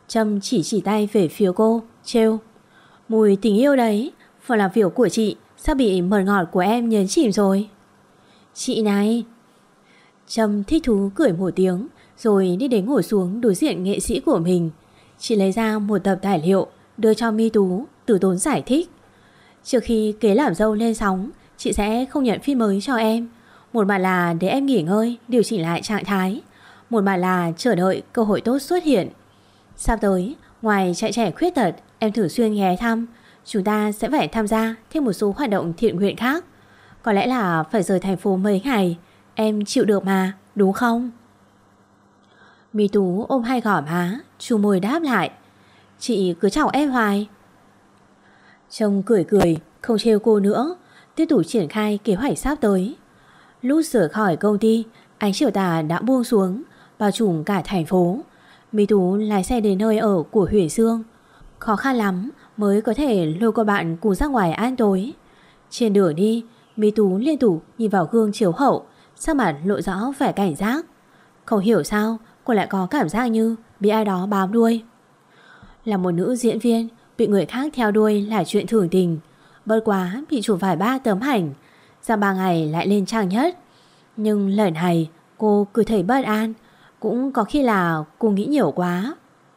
Trâm chỉ tay về phía cô, trêu: Mùi tình yêu đấy, phòng làm việc của chị sao bị mật ngọt của em nhấn chìm rồi? Chị này. Trâm thích thú cười một tiếng, rồi đi đến ngồi xuống đối diện nghệ sĩ của mình. Chị lấy ra một tập tài liệu đưa cho Mi Tú, từ tốn giải thích: Trước khi kế làm dâu lên sóng, chị sẽ không nhận phim mới cho em. Một mặt là để em nghỉ ngơi, điều chỉnh lại trạng thái, một mặt là chờ đợi cơ hội tốt xuất hiện. Sắp tới, ngoài trại trẻ khuyết tật, em thường xuyên ghé thăm. Chúng ta sẽ phải tham gia thêm một số hoạt động thiện nguyện khác. Có lẽ là phải rời thành phố mấy ngày. Em chịu được mà, đúng không? Mi Tú ôm hai gò má, chu môi đáp lại: Chị cứ chọc em hoài. Trông cười cười, không trêu cô nữa, tiếp tục triển khai kế hoạch sắp tới. Lúc rời khỏi công ty, ánh chiều tà đã buông xuống, bao trùm cả thành phố. Mi Tú lái xe đến nơi ở của Huyền Dương. Khó khăn lắm mới có thể lôi cô bạn cùng ra ngoài ăn tối. Trên đường đi, Mi Tú liên tục nhìn vào gương chiếu hậu, sắc mặt lộ rõ vẻ cảnh giác. Không hiểu sao cô lại có cảm giác như bị ai đó bám đuôi. Là một nữ diễn viên, bị người khác theo đuôi là chuyện thường tình. Bất quá bị chụp vài ba tấm ảnh, ra 3 ngày lại lên trang nhất. Nhưng lần này cô cứ thấy bất an. Cũng có khi là cô nghĩ nhiều quá.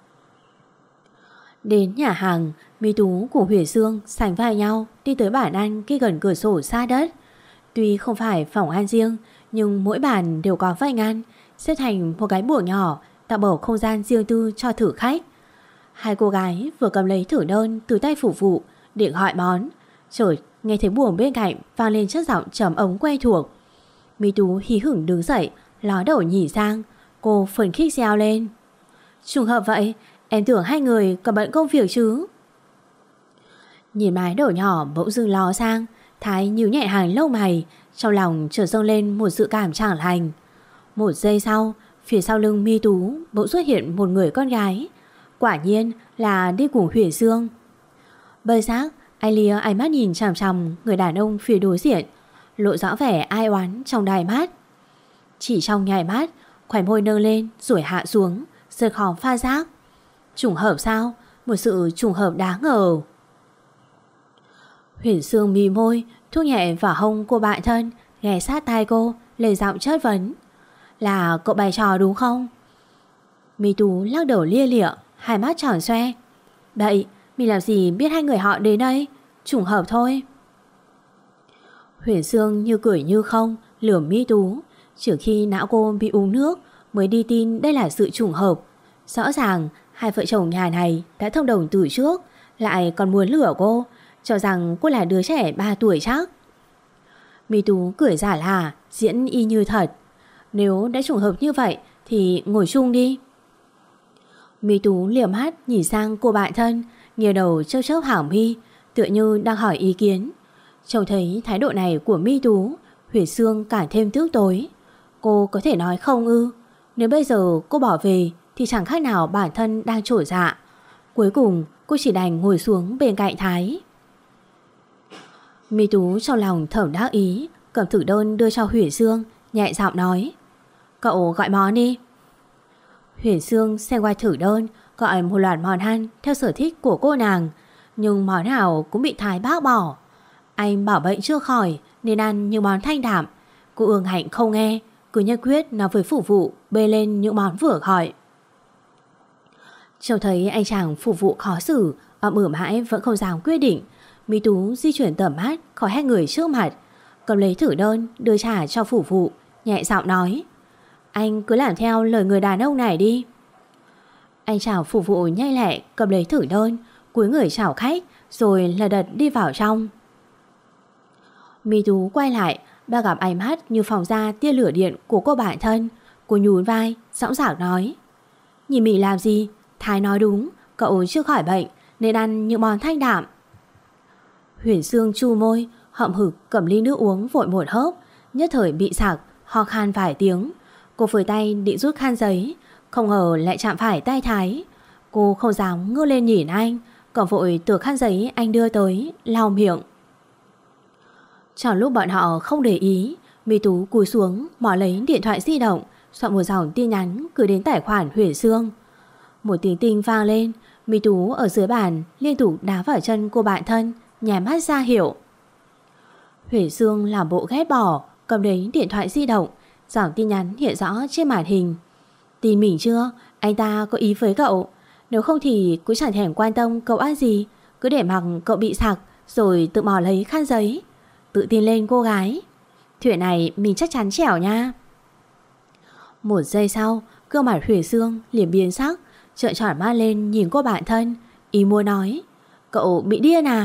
Đến nhà hàng, Mi Tú cùng Huyền Dương sánh vai nhau đi tới bàn ăn kia gần cửa sổ xa đất. Tuy không phải phòng ăn riêng, nhưng mỗi bàn đều có vành ăn, xếp thành một cái bủa nhỏ, tạo bầu không gian riêng tư cho thử khách. Hai cô gái vừa cầm lấy thử đơn từ tay phục vụ định gọi món, chợt nghe thấy buồng bên cạnh vang lên chất giọng trầm ống quen thuộc. Mi Tú hí hửng đứng dậy, ló đầu nhìn sang. Cô phấn khích reo lên: Trùng hợp vậy, em tưởng hai người còn bận công việc chứ. Nhìn mái đầu nhỏ bỗng dưng ló sang, Thái nhíu nhẹ hàng lông mày, trong lòng chợt dâng lên một dự cảm chẳng lành. Một giây sau, phía sau lưng Mi Tú bỗng xuất hiện một người con gái. Quả nhiên là đi cùng Huyền Dương. Bơi giác, anh lia ánh mắt nhìn chằm chằm người đàn ông phía đối diện, lộ rõ vẻ ai oán trong đáy mắt. Chỉ trong nháy mắt, khóe môi nâng lên rồi hạ xuống, rất khó pha giác. Trùng hợp sao? Một sự trùng hợp đáng ngờ. Huyền Dương mí môi, thuốc nhẹ vào hông cô bạn thân, ghé sát tai cô, lời giọng chất vấn: Là cậu bày trò đúng không? Mi Tú lắc đầu lia lịa, hai mắt tròn xoe: Đậy, mình làm gì biết hai người họ đến đây? Trùng hợp thôi. Huyền Dương như cười như không lườm Mi Tú, trước khi não cô bị uống nước mới đi tin đây là sự trùng hợp. Rõ ràng hai vợ chồng nhà này đã thông đồng từ trước, lại còn muốn lừa cô, cho rằng cô là đứa trẻ 3 tuổi chắc. Mi Tú cười giả lả, diễn y như thật. Nếu đã trùng hợp như vậy thì ngồi chung đi. Mi Tú liềm mắt nhìn sang cô bạn thân, nghiêng đầu chớp chớp hảo mi, tựa như đang hỏi ý kiến. Trông thấy thái độ này của Mi Tú, Huyền Dương càng thêm tức tối. Cô có thể nói không ư? Nếu bây giờ cô bỏ về thì chẳng khác nào bản thân đang trổ dạ. Cuối cùng cô chỉ đành ngồi xuống bên cạnh Thái. Mi Tú trong lòng thầm đắc ý, cầm thử đơn đưa cho Huyền Dương, nhẹ giọng nói: Cậu gọi món đi. Huyền Dương xem qua thử đơn, gọi một loạt món ăn theo sở thích của cô nàng, nhưng món nào cũng bị Thái bác bỏ. Anh bảo bệnh chưa khỏi nên ăn những món thanh đạm. Cô ương hạnh không nghe, cứ nhất quyết nói với phục vụ bê lên những món vừa gọi. Trông thấy anh chàng phục vụ khó xử, ậm ừ mãi vẫn không dám quyết định, Mi Tú di chuyển tầm mắt khỏi hai người trước mặt, cầm lấy thử đơn đưa trả cho phục vụ, nhẹ giọng nói: Anh cứ làm theo lời người đàn ông này đi. Anh chàng phục vụ nhanh lẹ cầm lấy thử đơn, cúi người chào khách rồi lật đật đi vào trong. Mi Tú quay lại, đã gặp ánh mắt như phóng ra tia lửa điện của cô bạn thân. Cô nhún vai, dõng dạc nói: Nhìn mình làm gì? Thái nói đúng, cậu chưa khỏi bệnh nên ăn những món thanh đạm. Huyền Dương chu môi, hậm hực cầm ly nước uống vội một hớp, nhất thời bị sặc, ho khan vài tiếng. Cô phủi tay định rút khăn giấy, không ngờ lại chạm phải tay Thái. Cô không dám ngước lên nhìn anh, còn vội từ khăn giấy anh đưa tới lau miệng. Trong lúc bọn họ không để ý, Mi Tú cúi xuống mò lấy điện thoại di động, soạn một dòng tin nhắn gửi đến tài khoản Huyền Dương. Một tiếng tinh vang lên, Mi Tú ở dưới bàn liên tục đá vào chân cô bạn thân, nhảy mắt ra hiệu. Huyền Dương làm bộ ghét bỏ, cầm lấy điện thoại di động, dòng tin nhắn hiện rõ trên màn hình. Tin mình chưa? Anh ta có ý với cậu. Nếu không thì cũng chẳng thèm quan tâm cậu ăn gì, cứ để mặc cậu bị sặc rồi tự mò lấy khăn giấy. Tự tin lên cô gái. Chuyện này mình chắc chắn trẻo nha. Một giây sau, gương mặt Huyền Dương liền biến sắc, trợn tròn mắt lên nhìn cô bạn thân, ý muốn nói: cậu bị điên à?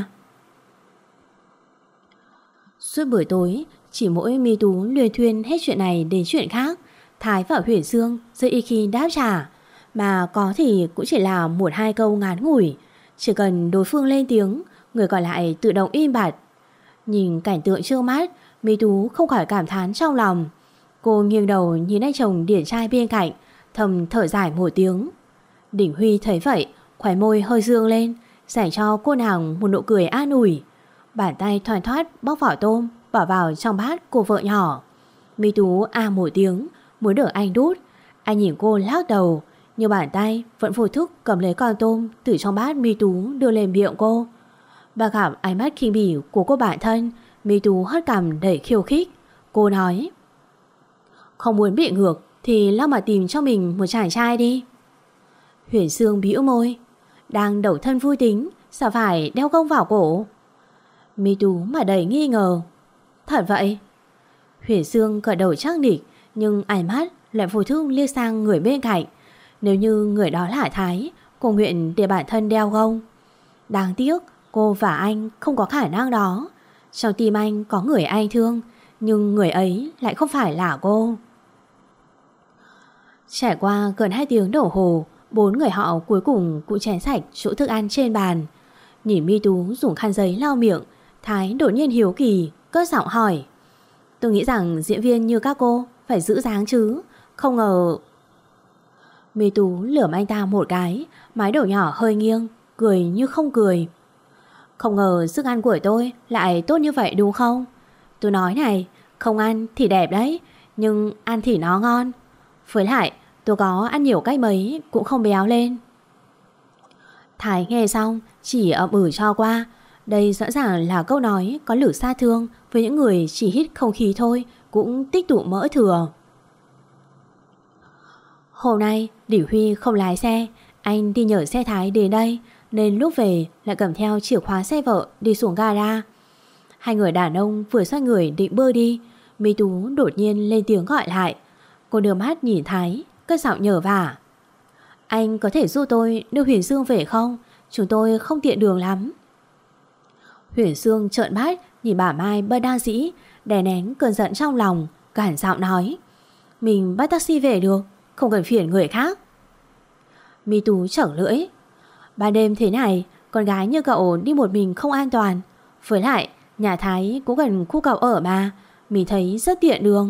Suốt buổi tối, chỉ mỗi Mi Tú luyên thuyên hết chuyện này đến chuyện khác. Thái và Huyền Dương rất ít khi đáp trả, mà có thì cũng chỉ là một hai câu ngắn ngủi. Chỉ cần đối phương lên tiếng, người còn lại tự động im bặt. Nhìn cảnh tượng trước mắt, Mi Tú không khỏi cảm thán trong lòng. Cô nghiêng đầu nhìn anh chồng điển trai bên cạnh, thầm thở dài một tiếng. Đỉnh Huy thấy vậy, khóe môi hơi dương lên, dành cho cô nàng một nụ cười an ủi. Bàn tay thoăn thoắt bóc vỏ tôm bỏ vào trong bát cô vợ nhỏ. Mi Tú a một tiếng, muốn đỡ anh đút. Anh nhìn cô lắc đầu, nhưng bàn tay vẫn vô thức cầm lấy con tôm từ trong bát Mi Tú đưa lên miệng cô. Và gặp ánh mắt khinh bỉ của cô bạn thân, Mi Tú hất cằm đầy khiêu khích. Cô nói: không muốn bị ngược thì lau mà tìm cho mình một chàng trai đi. Huyền Dương bĩu môi: đang đẩu thân vui tính, sao phải đeo gông vào cổ? Mi Tú mà đầy nghi ngờ: thật vậy? Huyền Dương gật đầu chắc nịch, nhưng ánh mắt lại vô thức liếc sang người bên cạnh. Nếu như người đó là Thái, cô nguyện để bản thân đeo gông. Đáng tiếc cô và anh không có khả năng đó. Trong tim anh có người anh thương, nhưng người ấy lại không phải là cô. Trải qua gần 2 tiếng đồng hồ, 4 người họ cuối cùng cũng chén sạch chỗ thức ăn trên bàn. Nhìn Mi Tú dùng khăn giấy lau miệng, Thái đột nhiên hiếu kỳ, cất giọng hỏi: tôi nghĩ rằng diễn viên như các cô phải giữ dáng chứ, không ngờ... Mi Tú lườm anh ta một cái, mái đầu nhỏ hơi nghiêng, cười như không cười. Không ngờ sức ăn của tôi lại tốt như vậy đúng không? Tôi nói này, không ăn thì đẹp đấy, nhưng ăn thì nó ngon. Với lại tôi có ăn nhiều cách mấy cũng không béo lên. Thái nghe xong chỉ ậm ừ cho qua. Đây rõ ràng là câu nói có lực sát thương với những người chỉ hít không khí thôi cũng tích tụ mỡ thừa. Hôm nay Đỉnh Huy không lái xe, anh đi nhờ xe Thái đến đây, nên lúc về lại cầm theo chìa khóa xe vợ đi xuống gara. Hai người đàn ông vừa xoay người định bơi đi, Mi Tú đột nhiên lên tiếng gọi lại. Cô đưa mắt nhìn Thái, cất giọng nhờ vả: anh có thể giúp tôi đưa Huyền Dương về không? Chúng tôi không tiện đường lắm. Huyền Dương trợn mắt nhìn bà Mai bất đắc dĩ, đè nén cơn giận trong lòng, gằn giọng nói: mình bắt taxi về được, không cần phiền người khác. Mi Tú chởng lưỡi: ban đêm thế này, con gái như cậu đi một mình không an toàn. Với lại nhà Thái cũng gần khu cậu ở mà, mình thấy rất tiện đường.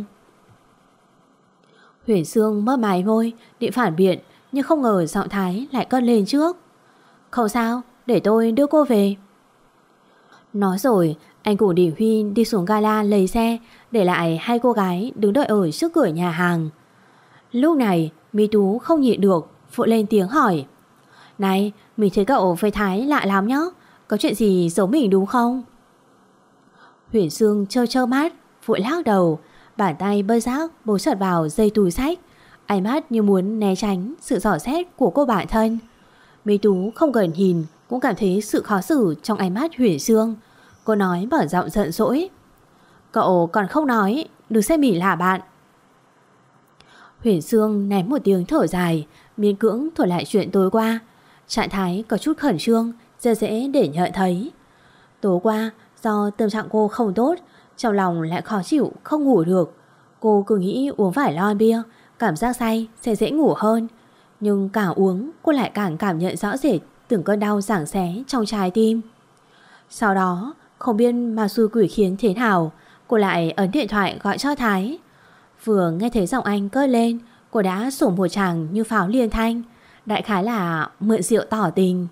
Huyền Dương mấp máy môi định phản biện, nhưng không ngờ giọng Thái lại cất lên trước: không sao, để tôi đưa cô về. Nói rồi anh cùng Đỉnh Huy đi xuống gala lấy xe, để lại hai cô gái đứng đợi ở trước cửa nhà hàng. Lúc này Mi Tú không nhịn được, vội lên tiếng hỏi: này, mình thấy cậu với Thái lạ lắm nhá, có chuyện gì giấu mình đúng không? Huyền Dương trơ trơ mắt, vội lắc đầu, bàn tay bơi rác bấu chặt vào dây túi xách, ánh mắt như muốn né tránh sự dò xét của cô bạn thân. Mi Tú không cần nhìn cũng cảm thấy sự khó xử trong ánh mắt Huyền Dương. Cô nói bằng giọng giận dỗi: cậu còn không nói, đừng xem mình là bạn. Huyền Dương ném một tiếng thở dài, miễn cưỡng thuật lại chuyện tối qua. Trạng thái có chút khẩn trương, rất dễ để nhận thấy. Tối qua do tâm trạng cô không tốt, trong lòng lại khó chịu không ngủ được. Cô cứ nghĩ uống vài lon bia, cảm giác say sẽ dễ ngủ hơn. Nhưng càng uống cô lại càng cảm nhận rõ rệt từng cơn đau giằng xé trong trái tim. Sau đó không biết ma xui quỷ khiến thế nào, cô lại ấn điện thoại gọi cho Thái. Vừa nghe thấy giọng anh cất lên, cô đã sổ một tràng như pháo liên thanh, đại khái là mượn rượu tỏ tình.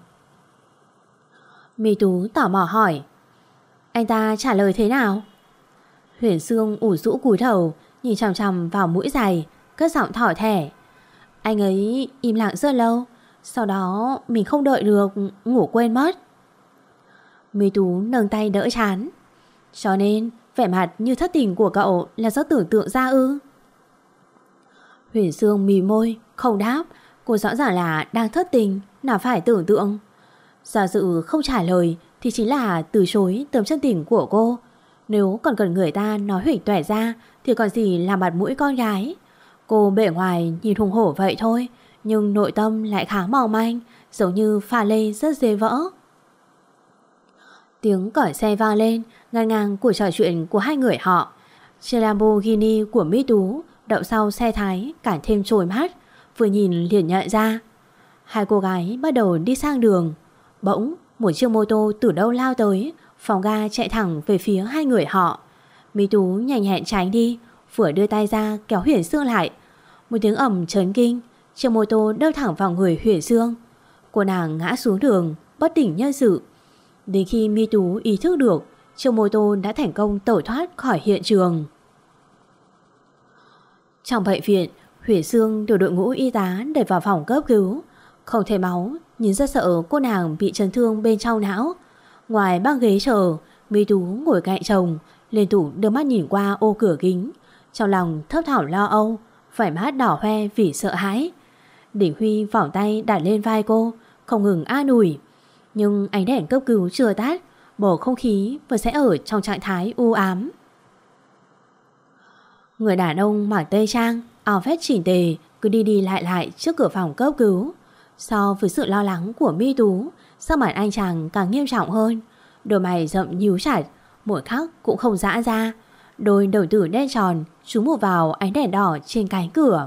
Mi Tú tò mò hỏi: anh ta trả lời thế nào? Huyền Dương ủ rũ cúi đầu, nhìn chằm chằm vào mũi giày, cất giọng thỏ thẻ: anh ấy im lặng rất lâu, Sau đó mình không đợi được, ngủ quên mất. Mi Tú nâng tay đỡ trán. Cho nên vẻ mặt như thất tình của cậu là do tưởng tượng ra ư? Huyền Sương mí môi, không đáp. Cô rõ ràng là đang thất tình, nào phải tưởng tượng. Giả dự không trả lời thì chính là từ chối tấm chân tình của cô. Nếu còn cần người ta nói huỳnh toẻ ra thì còn gì là mặt mũi con gái. Cô bề ngoài nhìn hùng hổ vậy thôi, nhưng nội tâm lại khá mỏng manh, giống như pha lê rất dễ vỡ. Tiếng còi xe vang lên, ngang ngang cuộc trò chuyện của hai người họ. Chiếc Lamborghini của Mi Tú đậu sau xe Thái càng thêm trồi mắt, vừa nhìn liền nhận ra. Hai cô gái bắt đầu đi sang đường. Bỗng một chiếc mô tô từ đâu lao tới, phóng ga chạy thẳng về phía hai người họ. Mi Tú nhanh nhẹn tránh đi, vừa đưa tay ra kéo Huyền Sương lại. Một tiếng ầm chấn kinh, chiếc mô tô đâm thẳng vào người Huyền Sương. Cô nàng ngã xuống đường, bất tỉnh nhân sự. Đến khi Mi Tú ý thức được, chiếc mô tô đã thành công tẩu thoát khỏi hiện trường. Trong bệnh viện, Huyền Sương được đội ngũ y tá đẩy vào phòng cấp cứu. Không thấy máu, nhưng rất sợ cô nàng bị chấn thương bên trong não. Ngoài băng ghế chờ, Mi Tú ngồi cạnh chồng, liên tục đưa mắt nhìn qua ô cửa kính, trong lòng thấp thỏm lo âu, phải mắt đỏ hoe vì sợ hãi. Đỉnh Huy vòng tay đặt lên vai cô, không ngừng an ủi. Nhưng ánh đèn cấp cứu chưa tắt, bầu không khí vẫn sẽ ở trong trạng thái u ám. Người đàn ông mặc tây trang, áo vest chỉnh tề cứ đi đi lại lại trước cửa phòng cấp cứu. So với sự lo lắng của Mi Tú, sắc mặt anh chàng càng nghiêm trọng hơn. Đôi mày rậm nhíu chặt, mỗi khắc cũng không giãn ra. Đôi đầu tử đen tròn trúm một vào ánh đèn đỏ trên cánh cửa.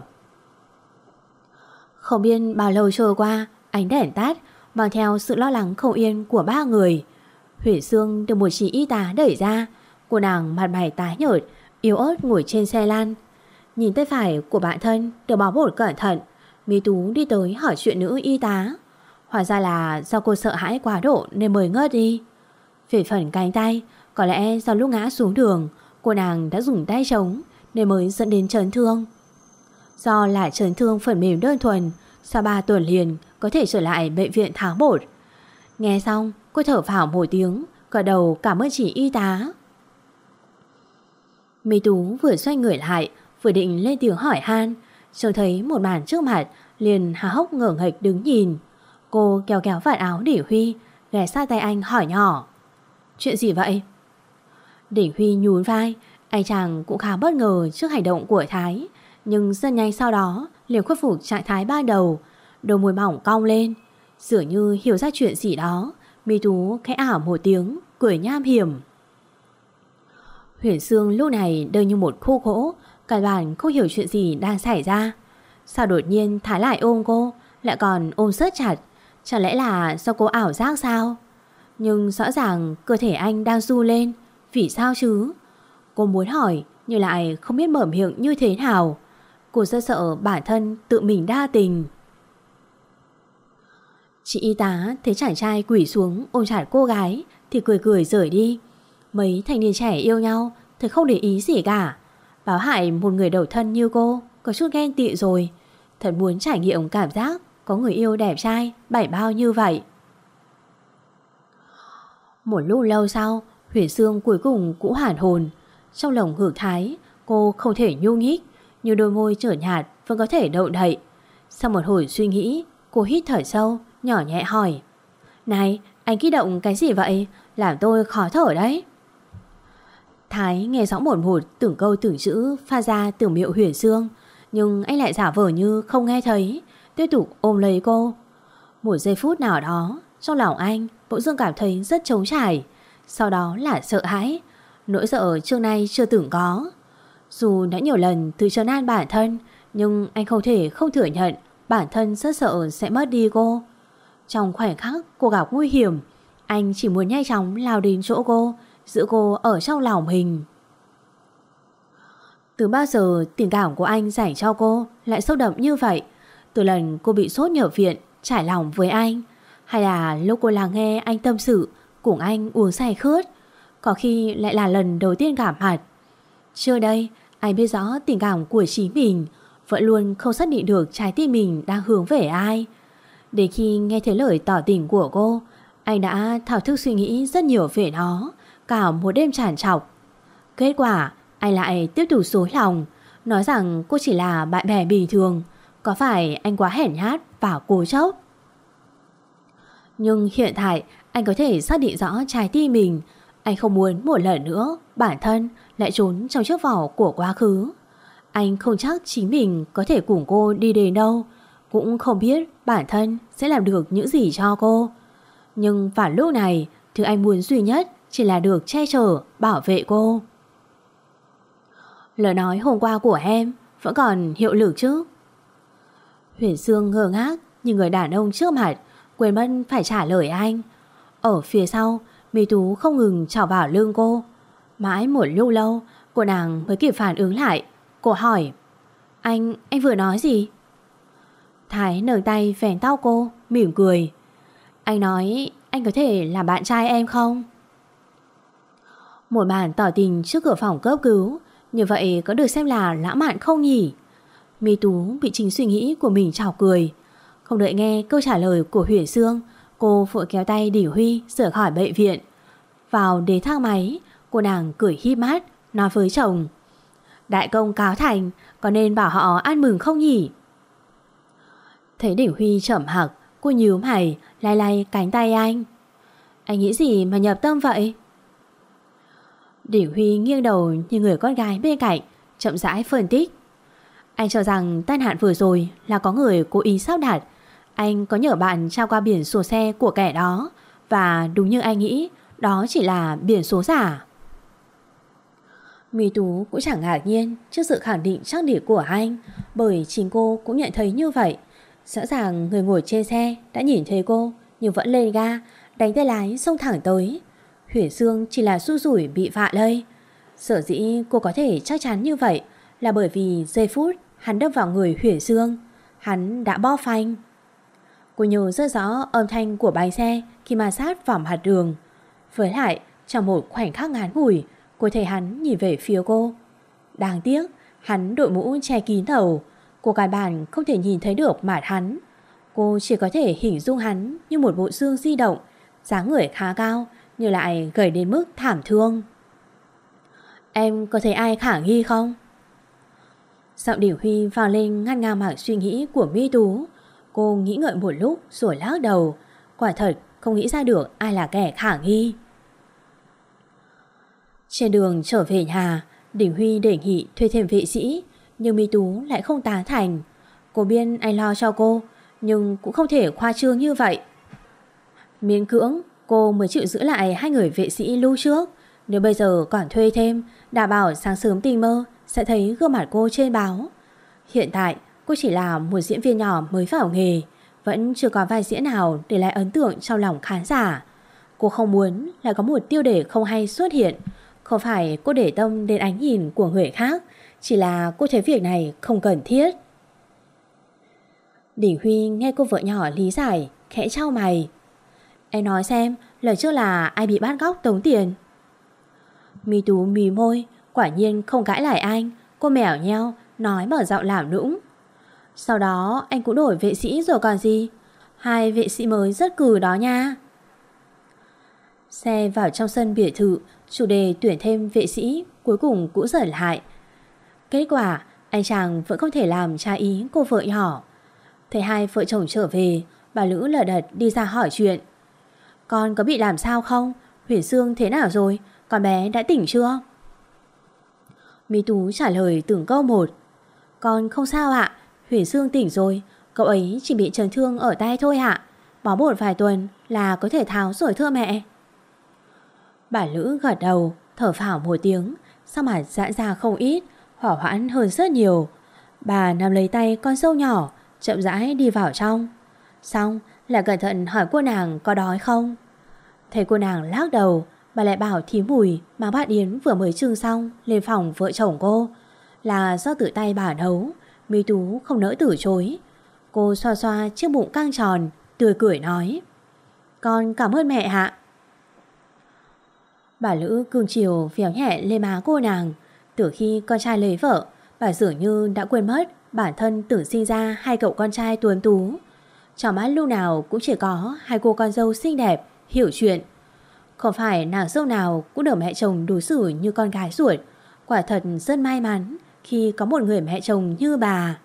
Không biết bao lâu trôi qua, ánh đèn tắt, mang theo sự lo lắng không yên của ba người. Huyền Sương được một chị y tá đẩy ra. Cô nàng mặt mày tái nhợt, yếu ớt ngồi trên xe lăn. Nhìn tay phải của bạn thân được bó bột cẩn thận, Mi Tú đi tới hỏi chuyện nữ y tá. Hóa ra là do cô sợ hãi quá độ nên mới ngất đi. Về phần cánh tay, có lẽ do lúc ngã xuống đường, cô nàng đã dùng tay chống nên mới dẫn đến chấn thương. Do là chấn thương phần mềm đơn thuần, sau 3 tuần liền có thể trở lại bệnh viện tháng 1. Nghe xong, cô thở phào một tiếng, gật đầu cảm ơn chị y tá. Mi Tú vừa xoay người lại, vừa định lên tiếng hỏi han, trông thấy một màn trước mặt, liền há hốc ngỡ ngạch đứng nhìn. Cô kéo kéo vạt áo Đỉnh Huy, ghé sát tay anh hỏi nhỏ. Chuyện gì vậy? Đỉnh Huy nhún vai, anh chàng cũng khá bất ngờ trước hành động của Thái, nhưng rất nhanh sau đó liền khôi phục trạng thái ban đầu, đôi môi mỏng cong lên. Dường như hiểu ra chuyện gì đó, Mi Tú khẽ ảo một tiếng, cười nham hiểm. Huyền Sương lúc này đơ như một khu gỗ, căn bản không hiểu chuyện gì đang xảy ra. Sao đột nhiên Thái lại ôm cô, lại còn ôm rất chặt? Chẳng lẽ là do cô ảo giác sao? Nhưng rõ ràng cơ thể anh đang run lên. Vì sao chứ? Cô muốn hỏi nhưng lại không biết mở miệng như thế nào. Cô rất sợ bản thân tự mình đa tình. Chị y tá thấy chàng trai quỳ xuống ôm chặt cô gái thì cười cười rời đi. Mấy thanh niên trẻ yêu nhau thì không để ý gì cả. Báo hại một người đầu thân như cô có chút ghen tị rồi. Thật muốn trải nghiệm cảm giác có người yêu đẹp trai bảy bao như vậy. Một lúc lâu sau, Huyền Sương cuối cùng cũng hoàn hồn. Trong lòng ngược Thái, cô không thể nhung nhích, như đôi môi trở nhạt vẫn có thể động đậy. Sau một hồi suy nghĩ, cô hít thở sâu, nhỏ nhẹ hỏi. Này, anh kích động cái gì vậy? Làm tôi khó thở đấy. Thái nghe rõ một từng câu từng chữ pha ra từ miệng Huyền Sương, nhưng anh lại giả vờ như không nghe thấy, tiếp tục ôm lấy cô. Một giây phút nào đó, trong lòng anh bỗng dưng cảm thấy rất trống trải. Sau đó là sợ hãi, nỗi sợ trước nay chưa từng có. Dù đã nhiều lần tự trấn an bản thân, nhưng anh không thể không thừa nhận bản thân rất sợ sẽ mất đi cô. Trong khoảnh khắc cô gặp nguy hiểm, anh chỉ muốn nhanh chóng lao đến chỗ cô, giữ cô ở trong lòng mình. Từ bao giờ tình cảm của anh dành cho cô lại sâu đậm như vậy? Từ lần cô bị sốt nhập viện trải lòng với anh, hay là lúc cô lắng nghe anh tâm sự cùng anh uống say khướt? Có khi lại là lần đầu tiên gặp mặt. Trước đây anh biết rõ tình cảm của chính mình, vẫn luôn không xác định được trái tim mình đang hướng về ai. Đến khi nghe thấy lời tỏ tình của cô, anh đã thao thức suy nghĩ rất nhiều về nó, cả một đêm tràn trọc. Kết quả anh lại tiếp tục dối lòng, nói rằng cô chỉ là bạn bè bình thường. Có phải anh quá hèn nhát và cố chấp? Nhưng hiện tại anh có thể xác định rõ trái tim mình. Anh không muốn một lần nữa bản thân lại trốn trong chiếc vỏ của quá khứ. Anh không chắc chính mình có thể cùng cô đi đến đâu, cũng không biết bản thân sẽ làm được những gì cho cô. Nhưng vào lúc này, thứ anh muốn duy nhất chỉ là được che chở, bảo vệ cô. Lời nói hôm qua của em vẫn còn hiệu lực chứ? Huyền Dương ngơ ngác nhìn người đàn ông trước mặt, quên mất phải trả lời anh. Ở phía sau, Mi Tú không ngừng chảo vào lưng cô. Mãi một lúc lâu, cô nàng mới kịp phản ứng lại. Cô hỏi: Anh vừa nói gì? Thái nâng tay vén tóc cô, mỉm cười. Anh nói anh có thể làm bạn trai em không? Một màn tỏ tình trước cửa phòng cấp cứu, như vậy có được xem là lãng mạn không nhỉ? Mi Tú bị chính suy nghĩ của mình chọc cười. Không đợi nghe câu trả lời của Huyền Dương, cô vội kéo tay Đỉnh Huy rời khỏi bệnh viện. Vào đến thang máy, cô nàng cười híp mắt nói với chồng: Đại công cáo thành, có nên bảo họ ăn mừng không nhỉ? Thấy Đỉnh Huy trầm mặc, cô nhíu mày lay lay cánh tay anh. Anh nghĩ gì mà nhập tâm vậy? Đỉnh Huy nghiêng đầu như người con gái bên cạnh, chậm rãi phân tích. Anh cho rằng tai nạn vừa rồi là có người cố ý sắp đặt. Anh có nhờ bạn trao qua biển số xe của kẻ đó, và đúng như anh nghĩ, đó chỉ là biển số giả. Mi Tú cũng chẳng ngạc nhiên trước sự khẳng định chắc nịch của anh, bởi chính cô cũng nhận thấy như vậy. Rõ ràng người ngồi trên xe đã nhìn thấy cô, nhưng vẫn lên ga, đánh tay lái xông thẳng tới. Huyền Dương chỉ là xui rủi bị vạ lây. Sở dĩ cô có thể chắc chắn như vậy là bởi vì giây phút hắn đâm vào người Huyền Dương, hắn đã bóp phanh. Cô nhớ rất rõ âm thanh của bánh xe khi ma sát vào mặt đường. Với lại, trong một khoảnh khắc ngắn ngủi, cô thấy hắn nhìn về phía cô. Đáng tiếc, hắn đội mũ che kín đầu. Cô căn bản không thể nhìn thấy được mặt hắn. Cô chỉ có thể hình dung hắn như một bộ xương di động, dáng người khá cao, nhưng lại gầy đến mức thảm thương. Em có thấy ai khả nghi không? Giọng Đỉnh Huy vang lên ngăn ngang mảng suy nghĩ của Mi Tú. Cô nghĩ ngợi một lúc rồi lắc đầu. Quả thật không nghĩ ra được ai là kẻ khả nghi. Trên đường trở về nhà, Đỉnh Huy đề nghị thuê thêm vệ sĩ, nhưng Mi Tú lại không tán thành. Cô biết anh lo cho cô, nhưng cũng không thể khoa trương như vậy. Miễn cưỡng cô mới chịu giữ lại 2 người vệ sĩ lưu trước. Nếu bây giờ còn thuê thêm, đảm bảo sáng sớm tình mơ sẽ thấy gương mặt cô trên báo. Hiện tại cô chỉ là một diễn viên nhỏ mới vào nghề, vẫn chưa có vai diễn nào để lại ấn tượng trong lòng khán giả. Cô không muốn lại có một tiêu đề không hay xuất hiện. Không phải cô để tâm đến ánh nhìn của người khác, chỉ là cô thấy việc này không cần thiết. Đỉnh Huy nghe cô vợ nhỏ lý giải, khẽ chau mày. Em nói xem, lần trước là ai bị bắt cóc tống tiền? Mi Tú mí môi, quả nhiên không cãi lại anh. Cô mẻo nheo nói bằng giọng làm nũng. Sau đó anh cũng đổi vệ sĩ rồi còn gì. 2 vệ sĩ mới rất cừ đó nha. Xe vào trong sân biệt thự, chủ đề tuyển thêm vệ sĩ cuối cùng cũng dở lại. Kết quả anh chàng vẫn không thể làm trái ý cô vợ nhỏ. Thấy 2 vợ chồng trở về, bà Lữ lờ đật đi ra hỏi chuyện. Con có bị làm sao không? Huyền Dương thế nào rồi? Con bé đã tỉnh chưa? Mi Tú trả lời từng câu một. Con không sao ạ. Huyền Dương tỉnh rồi. Cậu ấy chỉ bị chấn thương ở tay thôi ạ. Bó bột vài tuần là có thể tháo rồi thưa mẹ. Bà Lữ gật đầu, thở phào một tiếng, sắc mặt giãn ra không ít, hỏa hoãn hơn rất nhiều. Bà nắm lấy tay con dâu nhỏ, chậm rãi đi vào trong. Xong lại cẩn thận hỏi cô nàng có đói không. Thấy cô nàng lắc đầu, bà lại bảo thím Bùi mang bát yến vừa mới trưng xong lên phòng vợ chồng cô. Là do tự tay bà nấu. Mi Tú không nỡ từ chối. Cô xoa xoa chiếc bụng căng tròn, tươi cười nói. Con cảm ơn mẹ ạ. Bà Lữ cương chiều véo nhẹ lên má cô nàng. Từ khi con trai lấy vợ, bà dường như đã quên mất bản thân tự sinh ra 2 cậu con trai tuấn tú. Trong mắt lúc nào cũng chỉ có hai cô con dâu xinh đẹp, hiểu chuyện. Không phải nàng dâu nào cũng được mẹ chồng đối xử như con gái ruột. Quả thật rất may mắn khi có một người mẹ chồng như bà.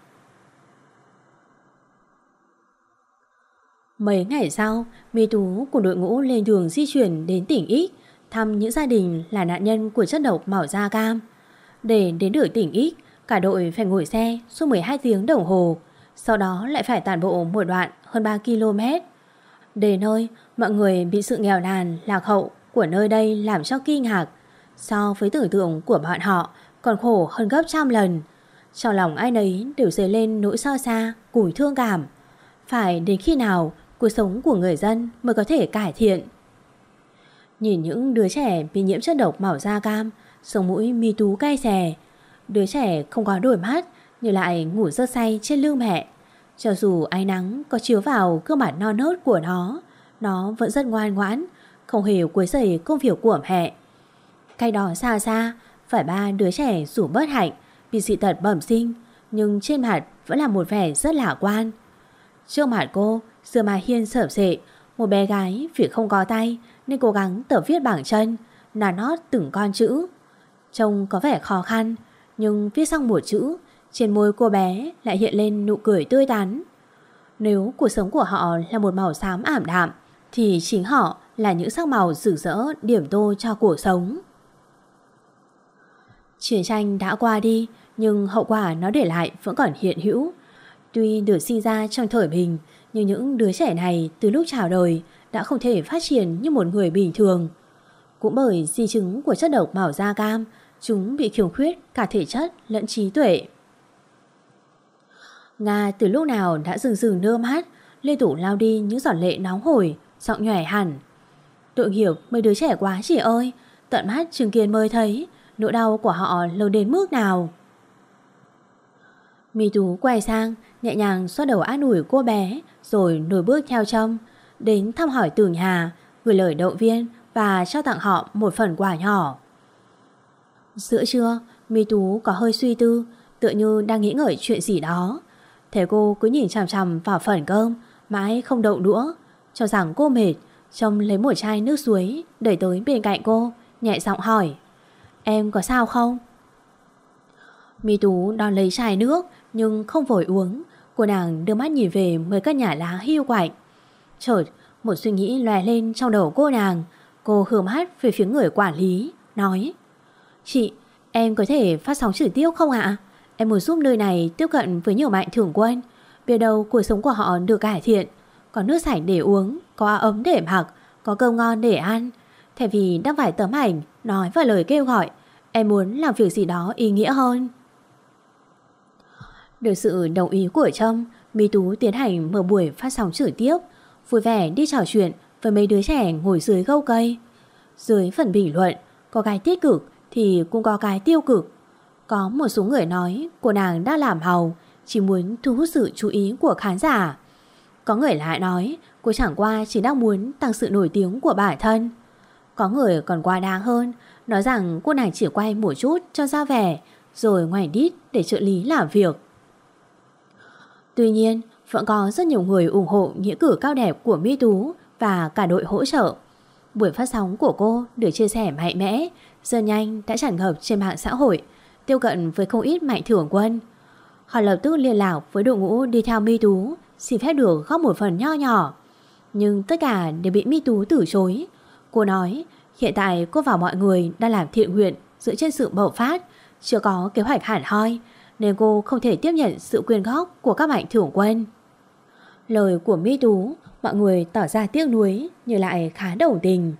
Mấy ngày sau, My Tú cùng đội ngũ lên đường di chuyển đến tỉnh X, thăm những gia đình là nạn nhân của chất độc màu da cam. Để đến được tỉnh X, cả đội phải ngồi xe suốt 12 tiếng đồng hồ, sau đó lại phải tản bộ một đoạn hơn 3 km. Đến nơi, mọi người bị sự nghèo nàn, lạc hậu của nơi đây làm cho kinh ngạc. So với tưởng tượng của bọn họ, còn khổ hơn gấp trăm lần. Trong lòng ai nấy đều dấy lên nỗi xót xa, cùi thương cảm. Phải đến khi nào cuộc sống của người dân mới có thể cải thiện? Nhìn những đứa trẻ bị nhiễm chất độc màu da cam, sống mũi My Tú cay xè. Đứa trẻ không có đôi mắt nhưng lại ngủ rất say trên lưng mẹ. Cho dù ánh nắng có chiếu vào gương mặt non nớt của nó vẫn rất ngoan ngoãn, không hề quấy rầy công việc của mẹ. Cách đó xa xa, phải 3 đứa trẻ dù bất hạnh bị dị tật bẩm sinh, nhưng trên mặt vẫn là một vẻ rất lạc quan. Trước mặt cô, Dưa Mai Hiên sởm sệ, một bé gái vì không có tay nên cố gắng tập viết bằng chân, nắn nót từng con chữ. Trông có vẻ khó khăn, nhưng viết xong một chữ, trên môi cô bé lại hiện lên nụ cười tươi tắn. Nếu cuộc sống của họ là một màu xám ảm đạm, thì chính họ là những sắc màu rực rỡ điểm tô cho cuộc sống. Chiến tranh đã qua đi, nhưng hậu quả nó để lại vẫn còn hiện hữu. Tuy được sinh ra trong thời bình, nhưng những đứa trẻ này từ lúc chào đời đã không thể phát triển như một người bình thường. Cũng bởi di chứng của chất độc màu da cam, chúng bị khiếm khuyết cả thể chất lẫn trí tuệ. Nga từ lúc nào đã dừng nước mắt, liên tục lao đi những giọt lệ nóng hổi, giọng nhòe hẳn. Tội nghiệp mấy đứa trẻ quá chị ơi, tận mắt chứng kiến mới thấy nỗi đau của họ lớn đến mức nào. My Tú quay sang, nhẹ nhàng xoa đầu an ủi cô bé, rồi nổi bước theo Trâm, đến thăm hỏi từng nhà, gửi lời động viên và trao tặng họ một phần quà nhỏ. Giữa trưa, My Tú có hơi suy tư, tựa như đang nghĩ ngợi chuyện gì đó. Thế cô cứ nhìn chằm chằm vào phần cơm, mãi không động đũa, cho rằng cô mệt. Trâm lấy một chai nước suối đẩy tới bên cạnh cô, nhẹ giọng hỏi: "Em có sao không?" My Tú đón lấy chai nước nhưng không vội uống. Cô nàng đưa mắt nhìn về mấy căn nhà lá hiu quạnh. Chợt một suy nghĩ lóe lên trong đầu cô nàng. Cô hướng mắt về phía người quản lý, nói: "Chị, em có thể phát sóng trực tiếp không ạ? Em muốn giúp nơi này tiếp cận với nhiều mạnh thường quân. Biết đâu cuộc sống của họ được cải thiện. Có nước sạch để uống, có áo ấm để mặc, có cơm ngon để ăn. Thay vì đăng vài tấm ảnh, nói và lời kêu gọi, em muốn làm việc gì đó ý nghĩa hơn." Được sự đồng ý của Trâm, My Tú tiến hành mở buổi phát sóng trực tiếp, vui vẻ đi trò chuyện với mấy đứa trẻ ngồi dưới gốc cây. Dưới phần bình luận, có cái tích cực thì cũng có cái tiêu cực. Có một số người nói cô nàng đã làm hàu, chỉ muốn thu hút sự chú ý của khán giả. Có người lại nói cô chẳng qua chỉ đang muốn tăng sự nổi tiếng của bản thân. Có người còn quá đáng hơn, nói rằng cô nàng chỉ quay một chút cho ra vẻ, rồi ngoảnh đít để trợ lý làm việc. Tuy nhiên, vẫn có rất nhiều người ủng hộ nghĩa cử cao đẹp của My Tú và cả đội hỗ trợ. Buổi phát sóng của cô được chia sẻ mạnh mẽ, rất nhanh đã tràn ngập trên mạng xã hội, tiếp cận với không ít mạnh thường quân. Họ lập tức liên lạc với đội ngũ đi theo My Tú, xin phép được góp một phần nho nhỏ. Nhưng tất cả đều bị My Tú từ chối. Cô nói hiện tại cô và mọi người đang làm thiện nguyện dựa trên sự bộc phát, chưa có kế hoạch hẳn hoi, nên cô không thể tiếp nhận sự quyên góp của các mạnh thường quân. Lời của My Tú, mọi người tỏ ra tiếc nuối nhưng lại khá đồng tình.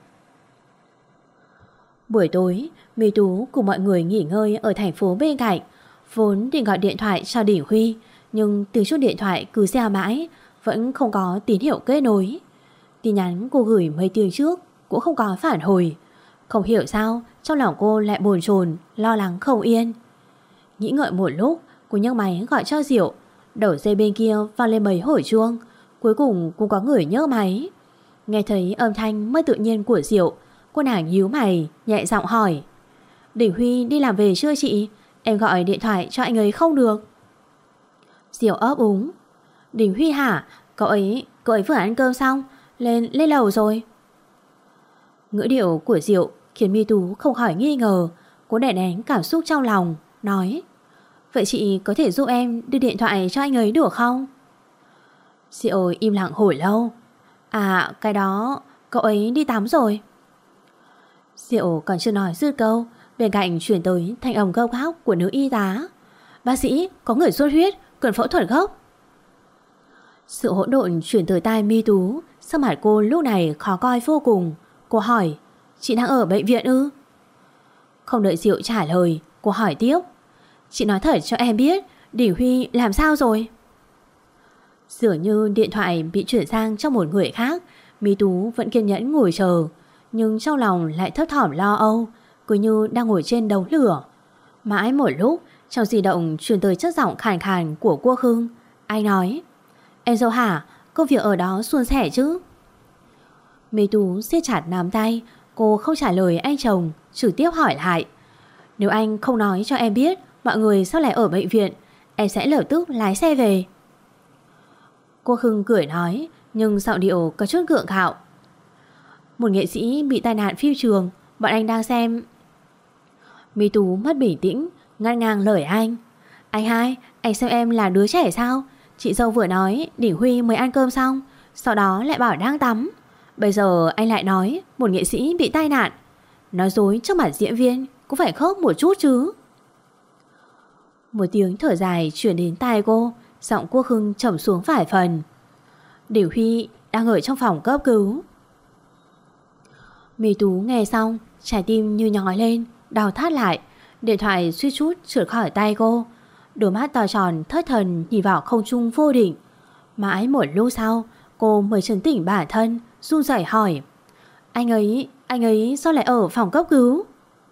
Buổi tối, My Tú cùng mọi người nghỉ ngơi ở thành phố bên cạnh. Vốn định gọi điện thoại cho Đình Huy, nhưng từ chuông điện thoại cứ reo mãi, vẫn không có tín hiệu kết nối. Tin nhắn cô gửi mấy tiếng trước cũng không có phản hồi. Không hiểu sao trong lòng cô lại bồn chồn, lo lắng không yên. Nghĩ ngợi một lúc, cô nhấc máy gọi cho Diệu. Đầu dây bên kia vang lên mấy hồi chuông. Cuối cùng cũng có người nhấc máy. Nghe thấy âm thanh mất tự nhiên của Diệu, cô nàng nhíu mày, nhẹ giọng hỏi: "Đình Huy đi làm về chưa chị? Em gọi điện thoại cho anh ấy không được." Diệu ấp úng: "Đình Huy hả? Cậu ấy vừa ăn cơm xong, lên lầu rồi. Ngữ điệu của Diệu khiến Mi Tú không khỏi nghi ngờ. Cô đè nén cảm xúc trong lòng, nói: Vậy chị có thể giúp em đưa điện thoại cho anh ấy được không? Diệu im lặng hồi lâu. À, cái đó, cậu ấy đi tắm rồi. Diệu còn chưa nói dứt câu, bên cạnh chuyển tới thanh âm gấp gáp của nữ y tá: Bác sĩ, có người xuất huyết, cần phẫu thuật gấp. Sự hỗn độn chuyển tới tai Mi Tú. Sắc mặt cô lúc này khó coi vô cùng. Cô hỏi: Chị đang ở bệnh viện ư? Không đợi Diệu trả lời, cô hỏi tiếp: Chị nói thật cho em biết, Đình Huy làm sao rồi? Dường như điện thoại bị chuyển sang cho một người khác. Mi Tú vẫn kiên nhẫn ngồi chờ, nhưng trong lòng lại thấp thỏm lo âu, cứ như đang ngồi trên đống lửa. Mãi một lúc, trong di động truyền tới chất giọng khàn khàn của Quốc Hưng. Anh nói: Em dâu hả, công việc ở đó suôn sẻ chứ? Mi Tú siết chặt nắm tay. Cô không trả lời anh chồng, trực tiếp hỏi lại: Nếu anh không nói cho em biết mọi người sao lại ở bệnh viện, em sẽ lập tức lái xe về. Cô Hưng cười nói, nhưng giọng điệu có chút gượng gạo: Một nghệ sĩ bị tai nạn phim trường, bọn anh đang xem. Mi Tú mất bình tĩnh, ngắt ngang lời anh: Anh hai, anh xem em là đứa trẻ sao? Chị dâu vừa nói Đình Huy mới ăn cơm xong, sau đó lại bảo đang tắm. Bây giờ anh lại nói một nghệ sĩ bị tai nạn. Nói dối trước mặt diễn viên cũng phải khớp một chút chứ. Một tiếng thở dài chuyển đến tai cô. Giọng Quốc Hưng trầm xuống vài phần: Đình Huy đang ở trong phòng cấp cứu. Mi Tú nghe xong, trái tim như nhói lên, đau thắt lại. Điện thoại suýt chút trượt khỏi tay cô. Đôi mắt to tròn thất thần nhìn vào không trung vô định. Mãi một lúc sau, cô mới chấn tỉnh bản thân, run rẩy hỏi: Anh ấy sao lại ở phòng cấp cứu?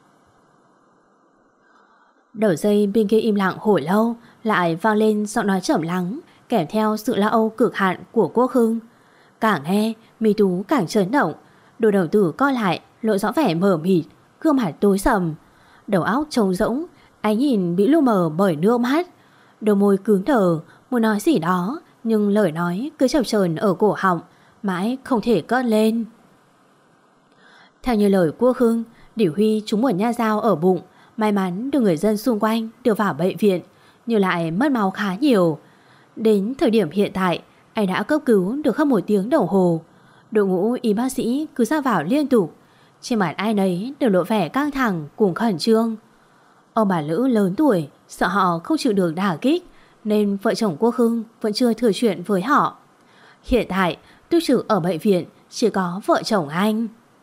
Đầu dây bên kia im lặng hồi lâu, lại vang lên giọng nói trầm lắng, kèm theo sự lo âu cực hạn của Quốc Hưng. Càng nghe, Mi Tú càng chấn động. Đôi đầu tử co lại, lộ rõ vẻ mờ mịt, gương mặt tối sầm, đầu óc trống rỗng. Ánh nhìn bị lu mờ bởi nước mắt. Đôi môi cứng đờ, muốn nói gì đó, nhưng lời nói cứ chập chờn ở cổ họng, mãi không thể cất lên. Theo như lời Quốc Hưng, Đình Huy trúng một nhát dao ở bụng. May mắn được người dân xung quanh đưa vào bệnh viện, nhưng lại mất máu khá nhiều. Đến thời điểm hiện tại, anh đã cấp cứu được hơn 1 tiếng đồng hồ. Đội ngũ y bác sĩ cứ ra vào liên tục. Trên mặt ai nấy đều lộ vẻ căng thẳng cùng khẩn trương. Ông bà Lữ lớn tuổi, sợ họ không chịu được đả kích, nên vợ chồng Quốc Hưng vẫn chưa thừa chuyện với họ. Hiện tại, túc trực ở bệnh viện chỉ có vợ chồng anh.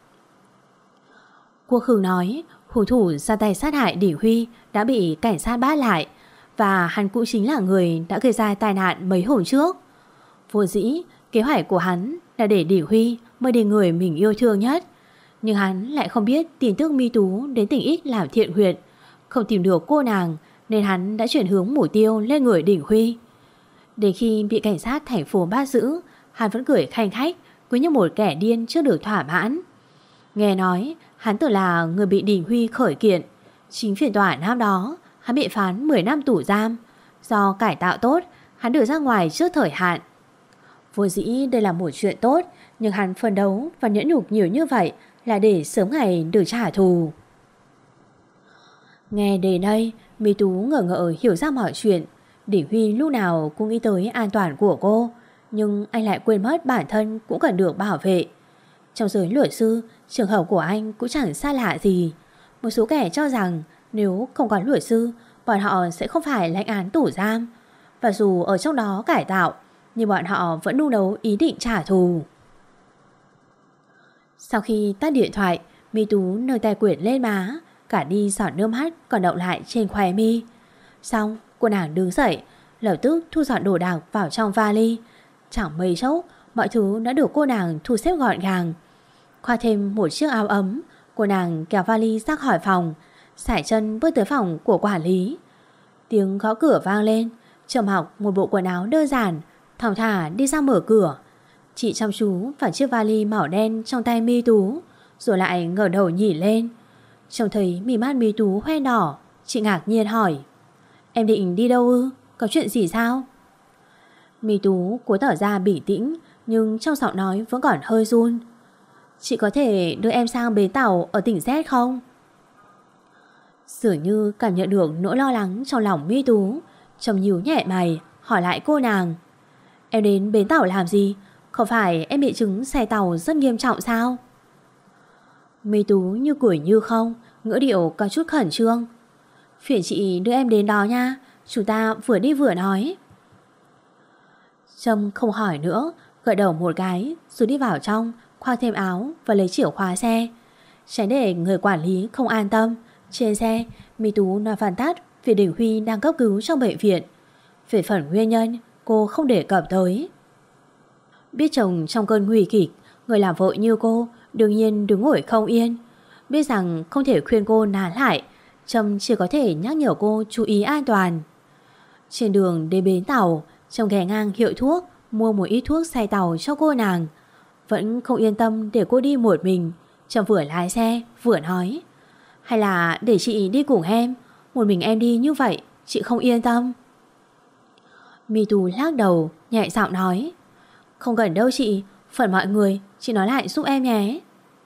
Quốc Hưng nói hung thủ ra tay sát hại Đình Huy đã bị cảnh sát bắt lại, và hắn cũng chính là người đã gây ra tai nạn mấy hôm trước. Vô dĩ, kế hoạch của hắn là để Đình Huy mới đến người mình yêu thương nhất. Nhưng hắn lại không biết tin tức Mi Tú đến tỉnh X làm thiện nguyện, không tìm được cô nàng, nên hắn đã chuyển hướng mục tiêu lên người Đình Huy. Đến khi bị cảnh sát thành phố bắt giữ, hắn vẫn cười khanh khách, cứ như một kẻ điên chưa được thỏa mãn. Nghe nói hắn tưởng là người bị Đình Huy khởi kiện. Chính phiên tòa năm đó, hắn bị phán 10 năm tù giam. Do cải tạo tốt, hắn được ra ngoài trước thời hạn. Vô dĩ đây là một chuyện tốt, nhưng hắn phấn đấu và nhẫn nhục nhiều như vậy là để sớm ngày được trả thù. Nghe đến đây, Mi Tú ngờ ngợ hiểu ra mọi chuyện. Đình Huy lúc nào cũng nghĩ tới an toàn của cô, nhưng anh lại quên mất bản thân cũng cần được bảo vệ. Trong giới luật sư, trường hợp của anh cũng chẳng xa lạ gì. Một số kẻ cho rằng nếu không có luật sư, bọn họ sẽ không phải lãnh án tù giam. Và dù ở trong đó cải tạo, nhưng bọn họ vẫn nung nấu ý định trả thù. Sau khi tắt điện thoại, Mi Tú nâng tay quyển lên má, cả đi giọt nước mắt còn đọng lại trên khóe mi. Xong, cô nàng đứng dậy, lập tức thu dọn đồ đạc vào trong vali. Chẳng mấy chốc, mọi thứ đã được cô nàng thu xếp gọn gàng. Khoa thêm một chiếc áo ấm, cô nàng kéo vali ra khỏi phòng, sải chân bước tới phòng của quản lý. Tiếng gõ cửa vang lên. Trầm Học một bộ quần áo đơn giản, thong thả đi ra mở cửa. Chị chăm chú vào chiếc vali màu đen trong tay Mi Tú, rồi lại ngẩng đầu nhìn lên. Trông thấy mí mắt Mi Tú hoe đỏ, chị ngạc nhiên hỏi: Em định đi đâu ư? Có chuyện gì sao? Mi Tú cố tỏ ra bình tĩnh, nhưng trong giọng nói vẫn còn hơi run. Chị có thể đưa em sang bến tàu ở tỉnh Z không? Dường như cảm nhận được nỗi lo lắng trong lòng Mi Tú, trầm nhíu nhẹ mày hỏi lại cô nàng. Em đến bến tàu làm gì? Không phải em bị chứng xe tàu rất nghiêm trọng sao? Mi Tú như cười như không, ngữ điệu có chút khẩn trương. Phiền chị đưa em đến đó nha, chúng ta vừa đi vừa nói. Trâm không hỏi nữa, gật đầu một cái rồi đi vào trong, khoác thêm áo và lấy chìa khóa xe. Tránh để người quản lý không an tâm. Trên xe, Mi Tú nói phản tát vì Đình Huy đang cấp cứu trong bệnh viện. Về phần nguyên nhân, cô không đề cập tới. Biết chồng trong cơn nguy kịch, người làm vợ như cô đương nhiên đứng ngồi không yên. Biết rằng không thể khuyên cô nán lại, Trâm chỉ có thể nhắc nhở cô chú ý an toàn. Trên đường đến bến tàu, Trâm ghé ngang hiệu thuốc mua một ít thuốc xay tàu cho cô nàng. Vẫn không yên tâm để cô đi một mình, Trâm vừa lái xe vừa nói. Hay là để chị đi cùng em, một mình em đi như vậy chị không yên tâm. Mi Tú lắc đầu, nhẹ giọng nói. Không cần đâu chị, phần mọi người chị nói lại giúp em nhé.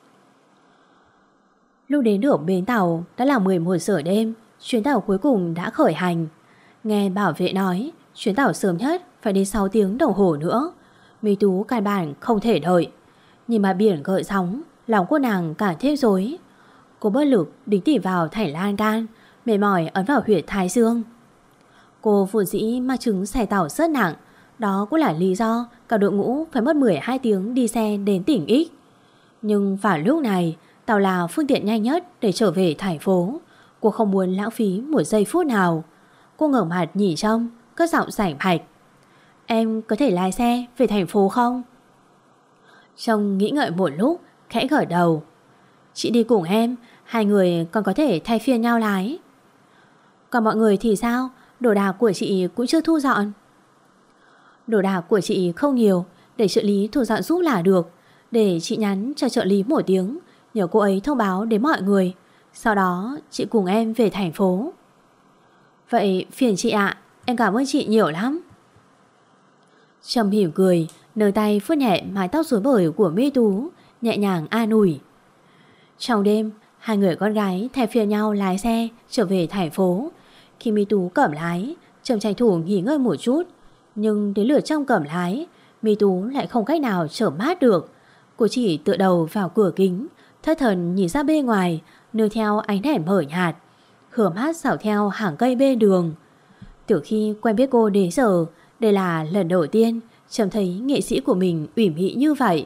Lúc đến được bến tàu đã là 11 giờ đêm, chuyến tàu cuối cùng đã khởi hành. Nghe bảo vệ nói chuyến tàu sớm nhất phải đi 6 tiếng đồng hồ nữa. Mi Tú căn bản không thể đợi. Nhìn mà biển gợn sóng, lòng cô nàng càng thêm rối. Cô bất lực đính tỉ vào thảy lan can, mệt mỏi ấn vào huyệt thái dương. Cô vốn dĩ mắc chứng xe tàu rất nặng, đó cũng là lý do cả đội ngũ phải mất 12 tiếng đi xe đến tỉnh X. Nhưng vào lúc này, tàu là phương tiện nhanh nhất để trở về thành phố. Cô không muốn lãng phí một giây phút nào. Cô ngẩng mặt nhìn Trâm, cất giọng rảnh rạch. Em có thể lái xe về thành phố không? Trông nghĩ ngợi một lúc, khẽ gật đầu. Chị đi cùng em, hai người còn có thể thay phiên nhau lái. Còn mọi người thì sao? Đồ đạc của chị cũng chưa thu dọn. Đồ đạc của chị không nhiều, để trợ lý thu dọn giúp là được. Để chị nhắn cho trợ lý một tiếng, nhờ cô ấy thông báo đến mọi người. Sau đó chị cùng em về thành phố. Vậy phiền chị ạ, em cảm ơn chị nhiều lắm. Trâm mỉm cười, nâng tay phớt nhẹ mái tóc rối bời của Mi Tú, nhẹ nhàng an ủi. Trong đêm, hai người con gái thay phiên nhau lái xe trở về thành phố. Khi Mi Tú cầm lái, Trâm tranh thủ nghỉ ngơi một chút. Nhưng đến lượt Trâm cầm lái, Mi Tú lại không cách nào chở mát được. Cô chỉ tựa đầu vào cửa kính, thất thần nhìn ra bên ngoài, nương theo ánh đèn mờ nhạt, hở mắt dạo theo hàng cây bên đường. Từ khi quen biết cô đến giờ, đây là lần đầu tiên Trâm thấy nghệ sĩ của mình ủy mị như vậy.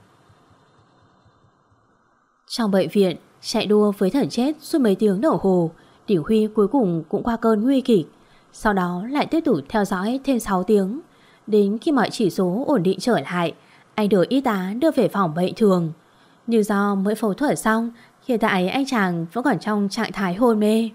Trong bệnh viện, chạy đua với thần chết suốt mấy tiếng đồng hồ, Đình Huy cuối cùng cũng qua cơn nguy kịch. Sau đó lại tiếp tục theo dõi thêm 6 tiếng. Đến khi mọi chỉ số ổn định trở lại, anh được y tá đưa về phòng bệnh thường. Nhưng do mới phẫu thuật xong, hiện tại anh chàng vẫn còn trong trạng thái hôn mê.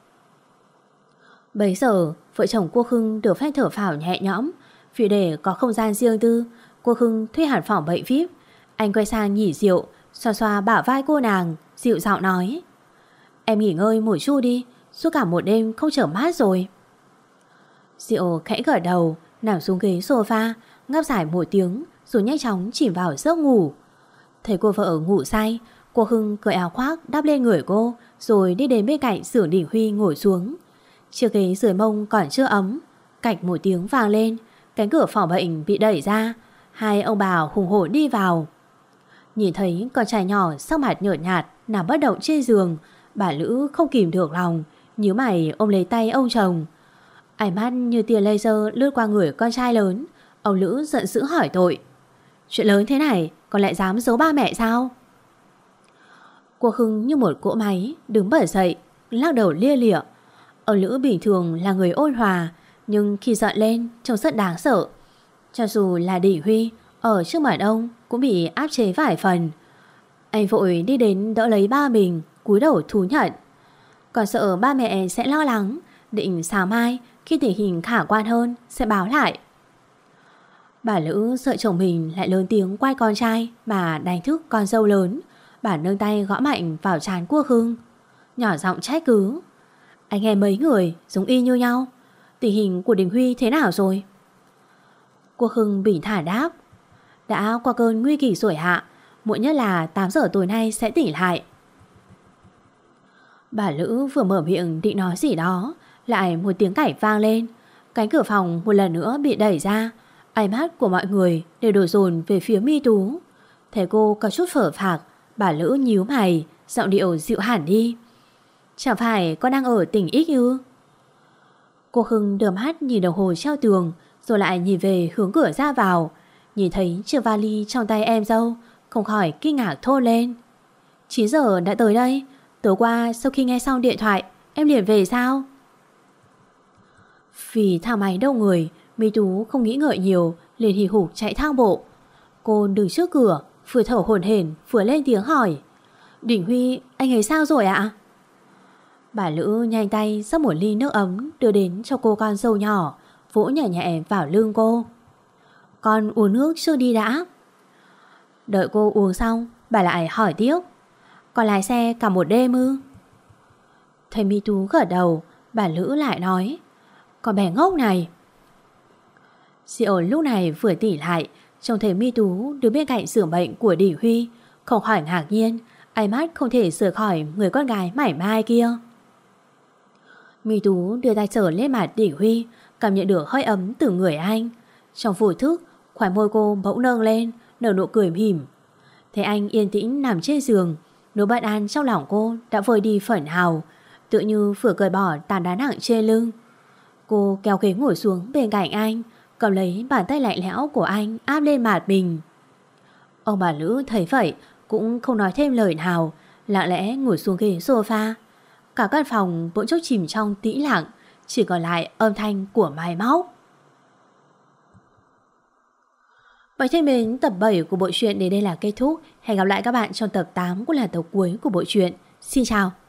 Bấy giờ, vợ chồng cô Khưng được phép thở phào nhẹ nhõm. Vì để có không gian riêng tư, cô Khưng thuê hẳn phòng bệnh VIP. Anh quay sang nhỉ rượu, xoa xoa bả vai cô nàng, dịu giọng nói. Em nghỉ ngơi một chút đi, suốt cả một đêm không chở mát rồi. Diệu khẽ gật đầu, nằm xuống ghế sofa, ngáp dài một tiếng rồi nhanh chóng chìm vào giấc ngủ. Thấy cô vợ ngủ say, cô Hưng cởi áo khoác đắp lên người cô rồi đi đến bên cạnh xưởng Đình Huy ngồi xuống. Chiếc ghế dưới mông còn chưa ấm, cạch một tiếng vang lên, cánh cửa phòng bệnh bị đẩy ra, hai ông bà hùng hổ đi vào. Nhìn thấy con trai nhỏ sắc mặt nhợt nhạt nằm bất động trên giường, bà Lữ không kìm được lòng, nhíu mày ôm lấy tay ông chồng. Ánh mắt như tia laser lướt qua người con trai lớn. Ông Lữ giận dữ hỏi tội. Chuyện lớn thế này còn lại dám giấu ba mẹ sao? Cô Hưng như một cỗ máy đứng bật dậy, lắc đầu lia lịa. Ông Lữ bình thường là người ôn hòa, nhưng khi giận lên trông rất đáng sợ. Cho dù là Đình Huy ở trước mặt ông cũng bị áp chế vài phần. Anh vội đi đến đỡ lấy ba mình, cúi đầu thú nhận. Còn sợ ba mẹ sẽ lo lắng, định sáng mai khi tình hình khả quan hơn sẽ báo lại. Bà Lữ sợ chồng mình lại lớn tiếng quay con trai mà đánh thức con dâu lớn. Bà nâng tay gõ mạnh vào trán Quốc Hưng, nhỏ giọng trách cứ. Anh em mấy người giống y như nhau. Tình hình của Đình Huy thế nào rồi? Cô Hưng bình thản đáp. Đã qua cơn nguy kịch rồi hạ, muộn nhất là 8 giờ tối nay sẽ tỉnh lại. Bà Lữ vừa mở miệng định nói gì đó, lại một tiếng cạch vang lên. Cánh cửa phòng một lần nữa bị đẩy ra. Ánh mắt của mọi người đều đổ dồn về phía Mi Tú. Thấy cô có chút phở phạc, bà Lữ nhíu mày, giọng điệu dịu hẳn đi. Chẳng phải con đang ở tỉnh X ư? Cô Hưng đưa mắt nhìn đồng hồ treo tường, rồi lại nhìn về hướng cửa ra vào. Nhìn thấy chiếc vali trong tay em dâu, không khỏi kinh ngạc thốt lên. 9 giờ đã tới đây. Tối qua sau khi nghe xong điện thoại, em liền về sao? Vì thang máy đông người, Mi Tú không nghĩ ngợi nhiều, liền hì hục chạy thang bộ. Cô đứng trước cửa, vừa thở hổn hển vừa lên tiếng hỏi. Đình Huy, anh ấy sao rồi ạ? Bà Lữ nhanh tay xách một ly nước ấm đưa đến cho cô con dâu nhỏ, vỗ nhẹ nhẹ vào lưng cô. Con uống nước trước đi đã. Đợi cô uống xong, bà lại hỏi tiếp. Con lái xe cả một đêm ư? Thấy Mi Tú gật đầu, bà Lữ lại nói. Con bé ngốc này. Diệu lúc này vừa tỉnh lại, trông thấy Mi Tú đứng bên cạnh giường bệnh của Đình Huy, không khỏi ngạc nhiên, ánh mắt không thể rời khỏi người con gái mảnh mai kia. Mi Tú đưa tay trở lên mặt Đình Huy, cảm nhận được hơi ấm từ người anh. Trong vô thức, khóe môi cô bỗng nâng lên, nở nụ cười mỉm. Thấy anh yên tĩnh nằm trên giường, nỗi bất an trong lòng cô đã vơi đi phần hào, tựa như vừa cởi bỏ tàn đá nặng trên lưng. Cô kéo ghế ngồi xuống bên cạnh anh, cầm lấy bàn tay lạnh lẽo của anh áp lên mặt mình. Ông bà Lữ thấy vậy cũng không nói thêm lời nào, lặng lẽ ngồi xuống ghế sofa. Cả căn phòng bỗng chốc chìm trong tĩnh lặng, chỉ còn lại âm thanh của máy móc. Vậy thân mến, tập 7 của bộ truyện đến đây là kết thúc. Hẹn gặp lại các bạn trong tập 8 cũng là tập cuối của bộ truyện. Xin chào!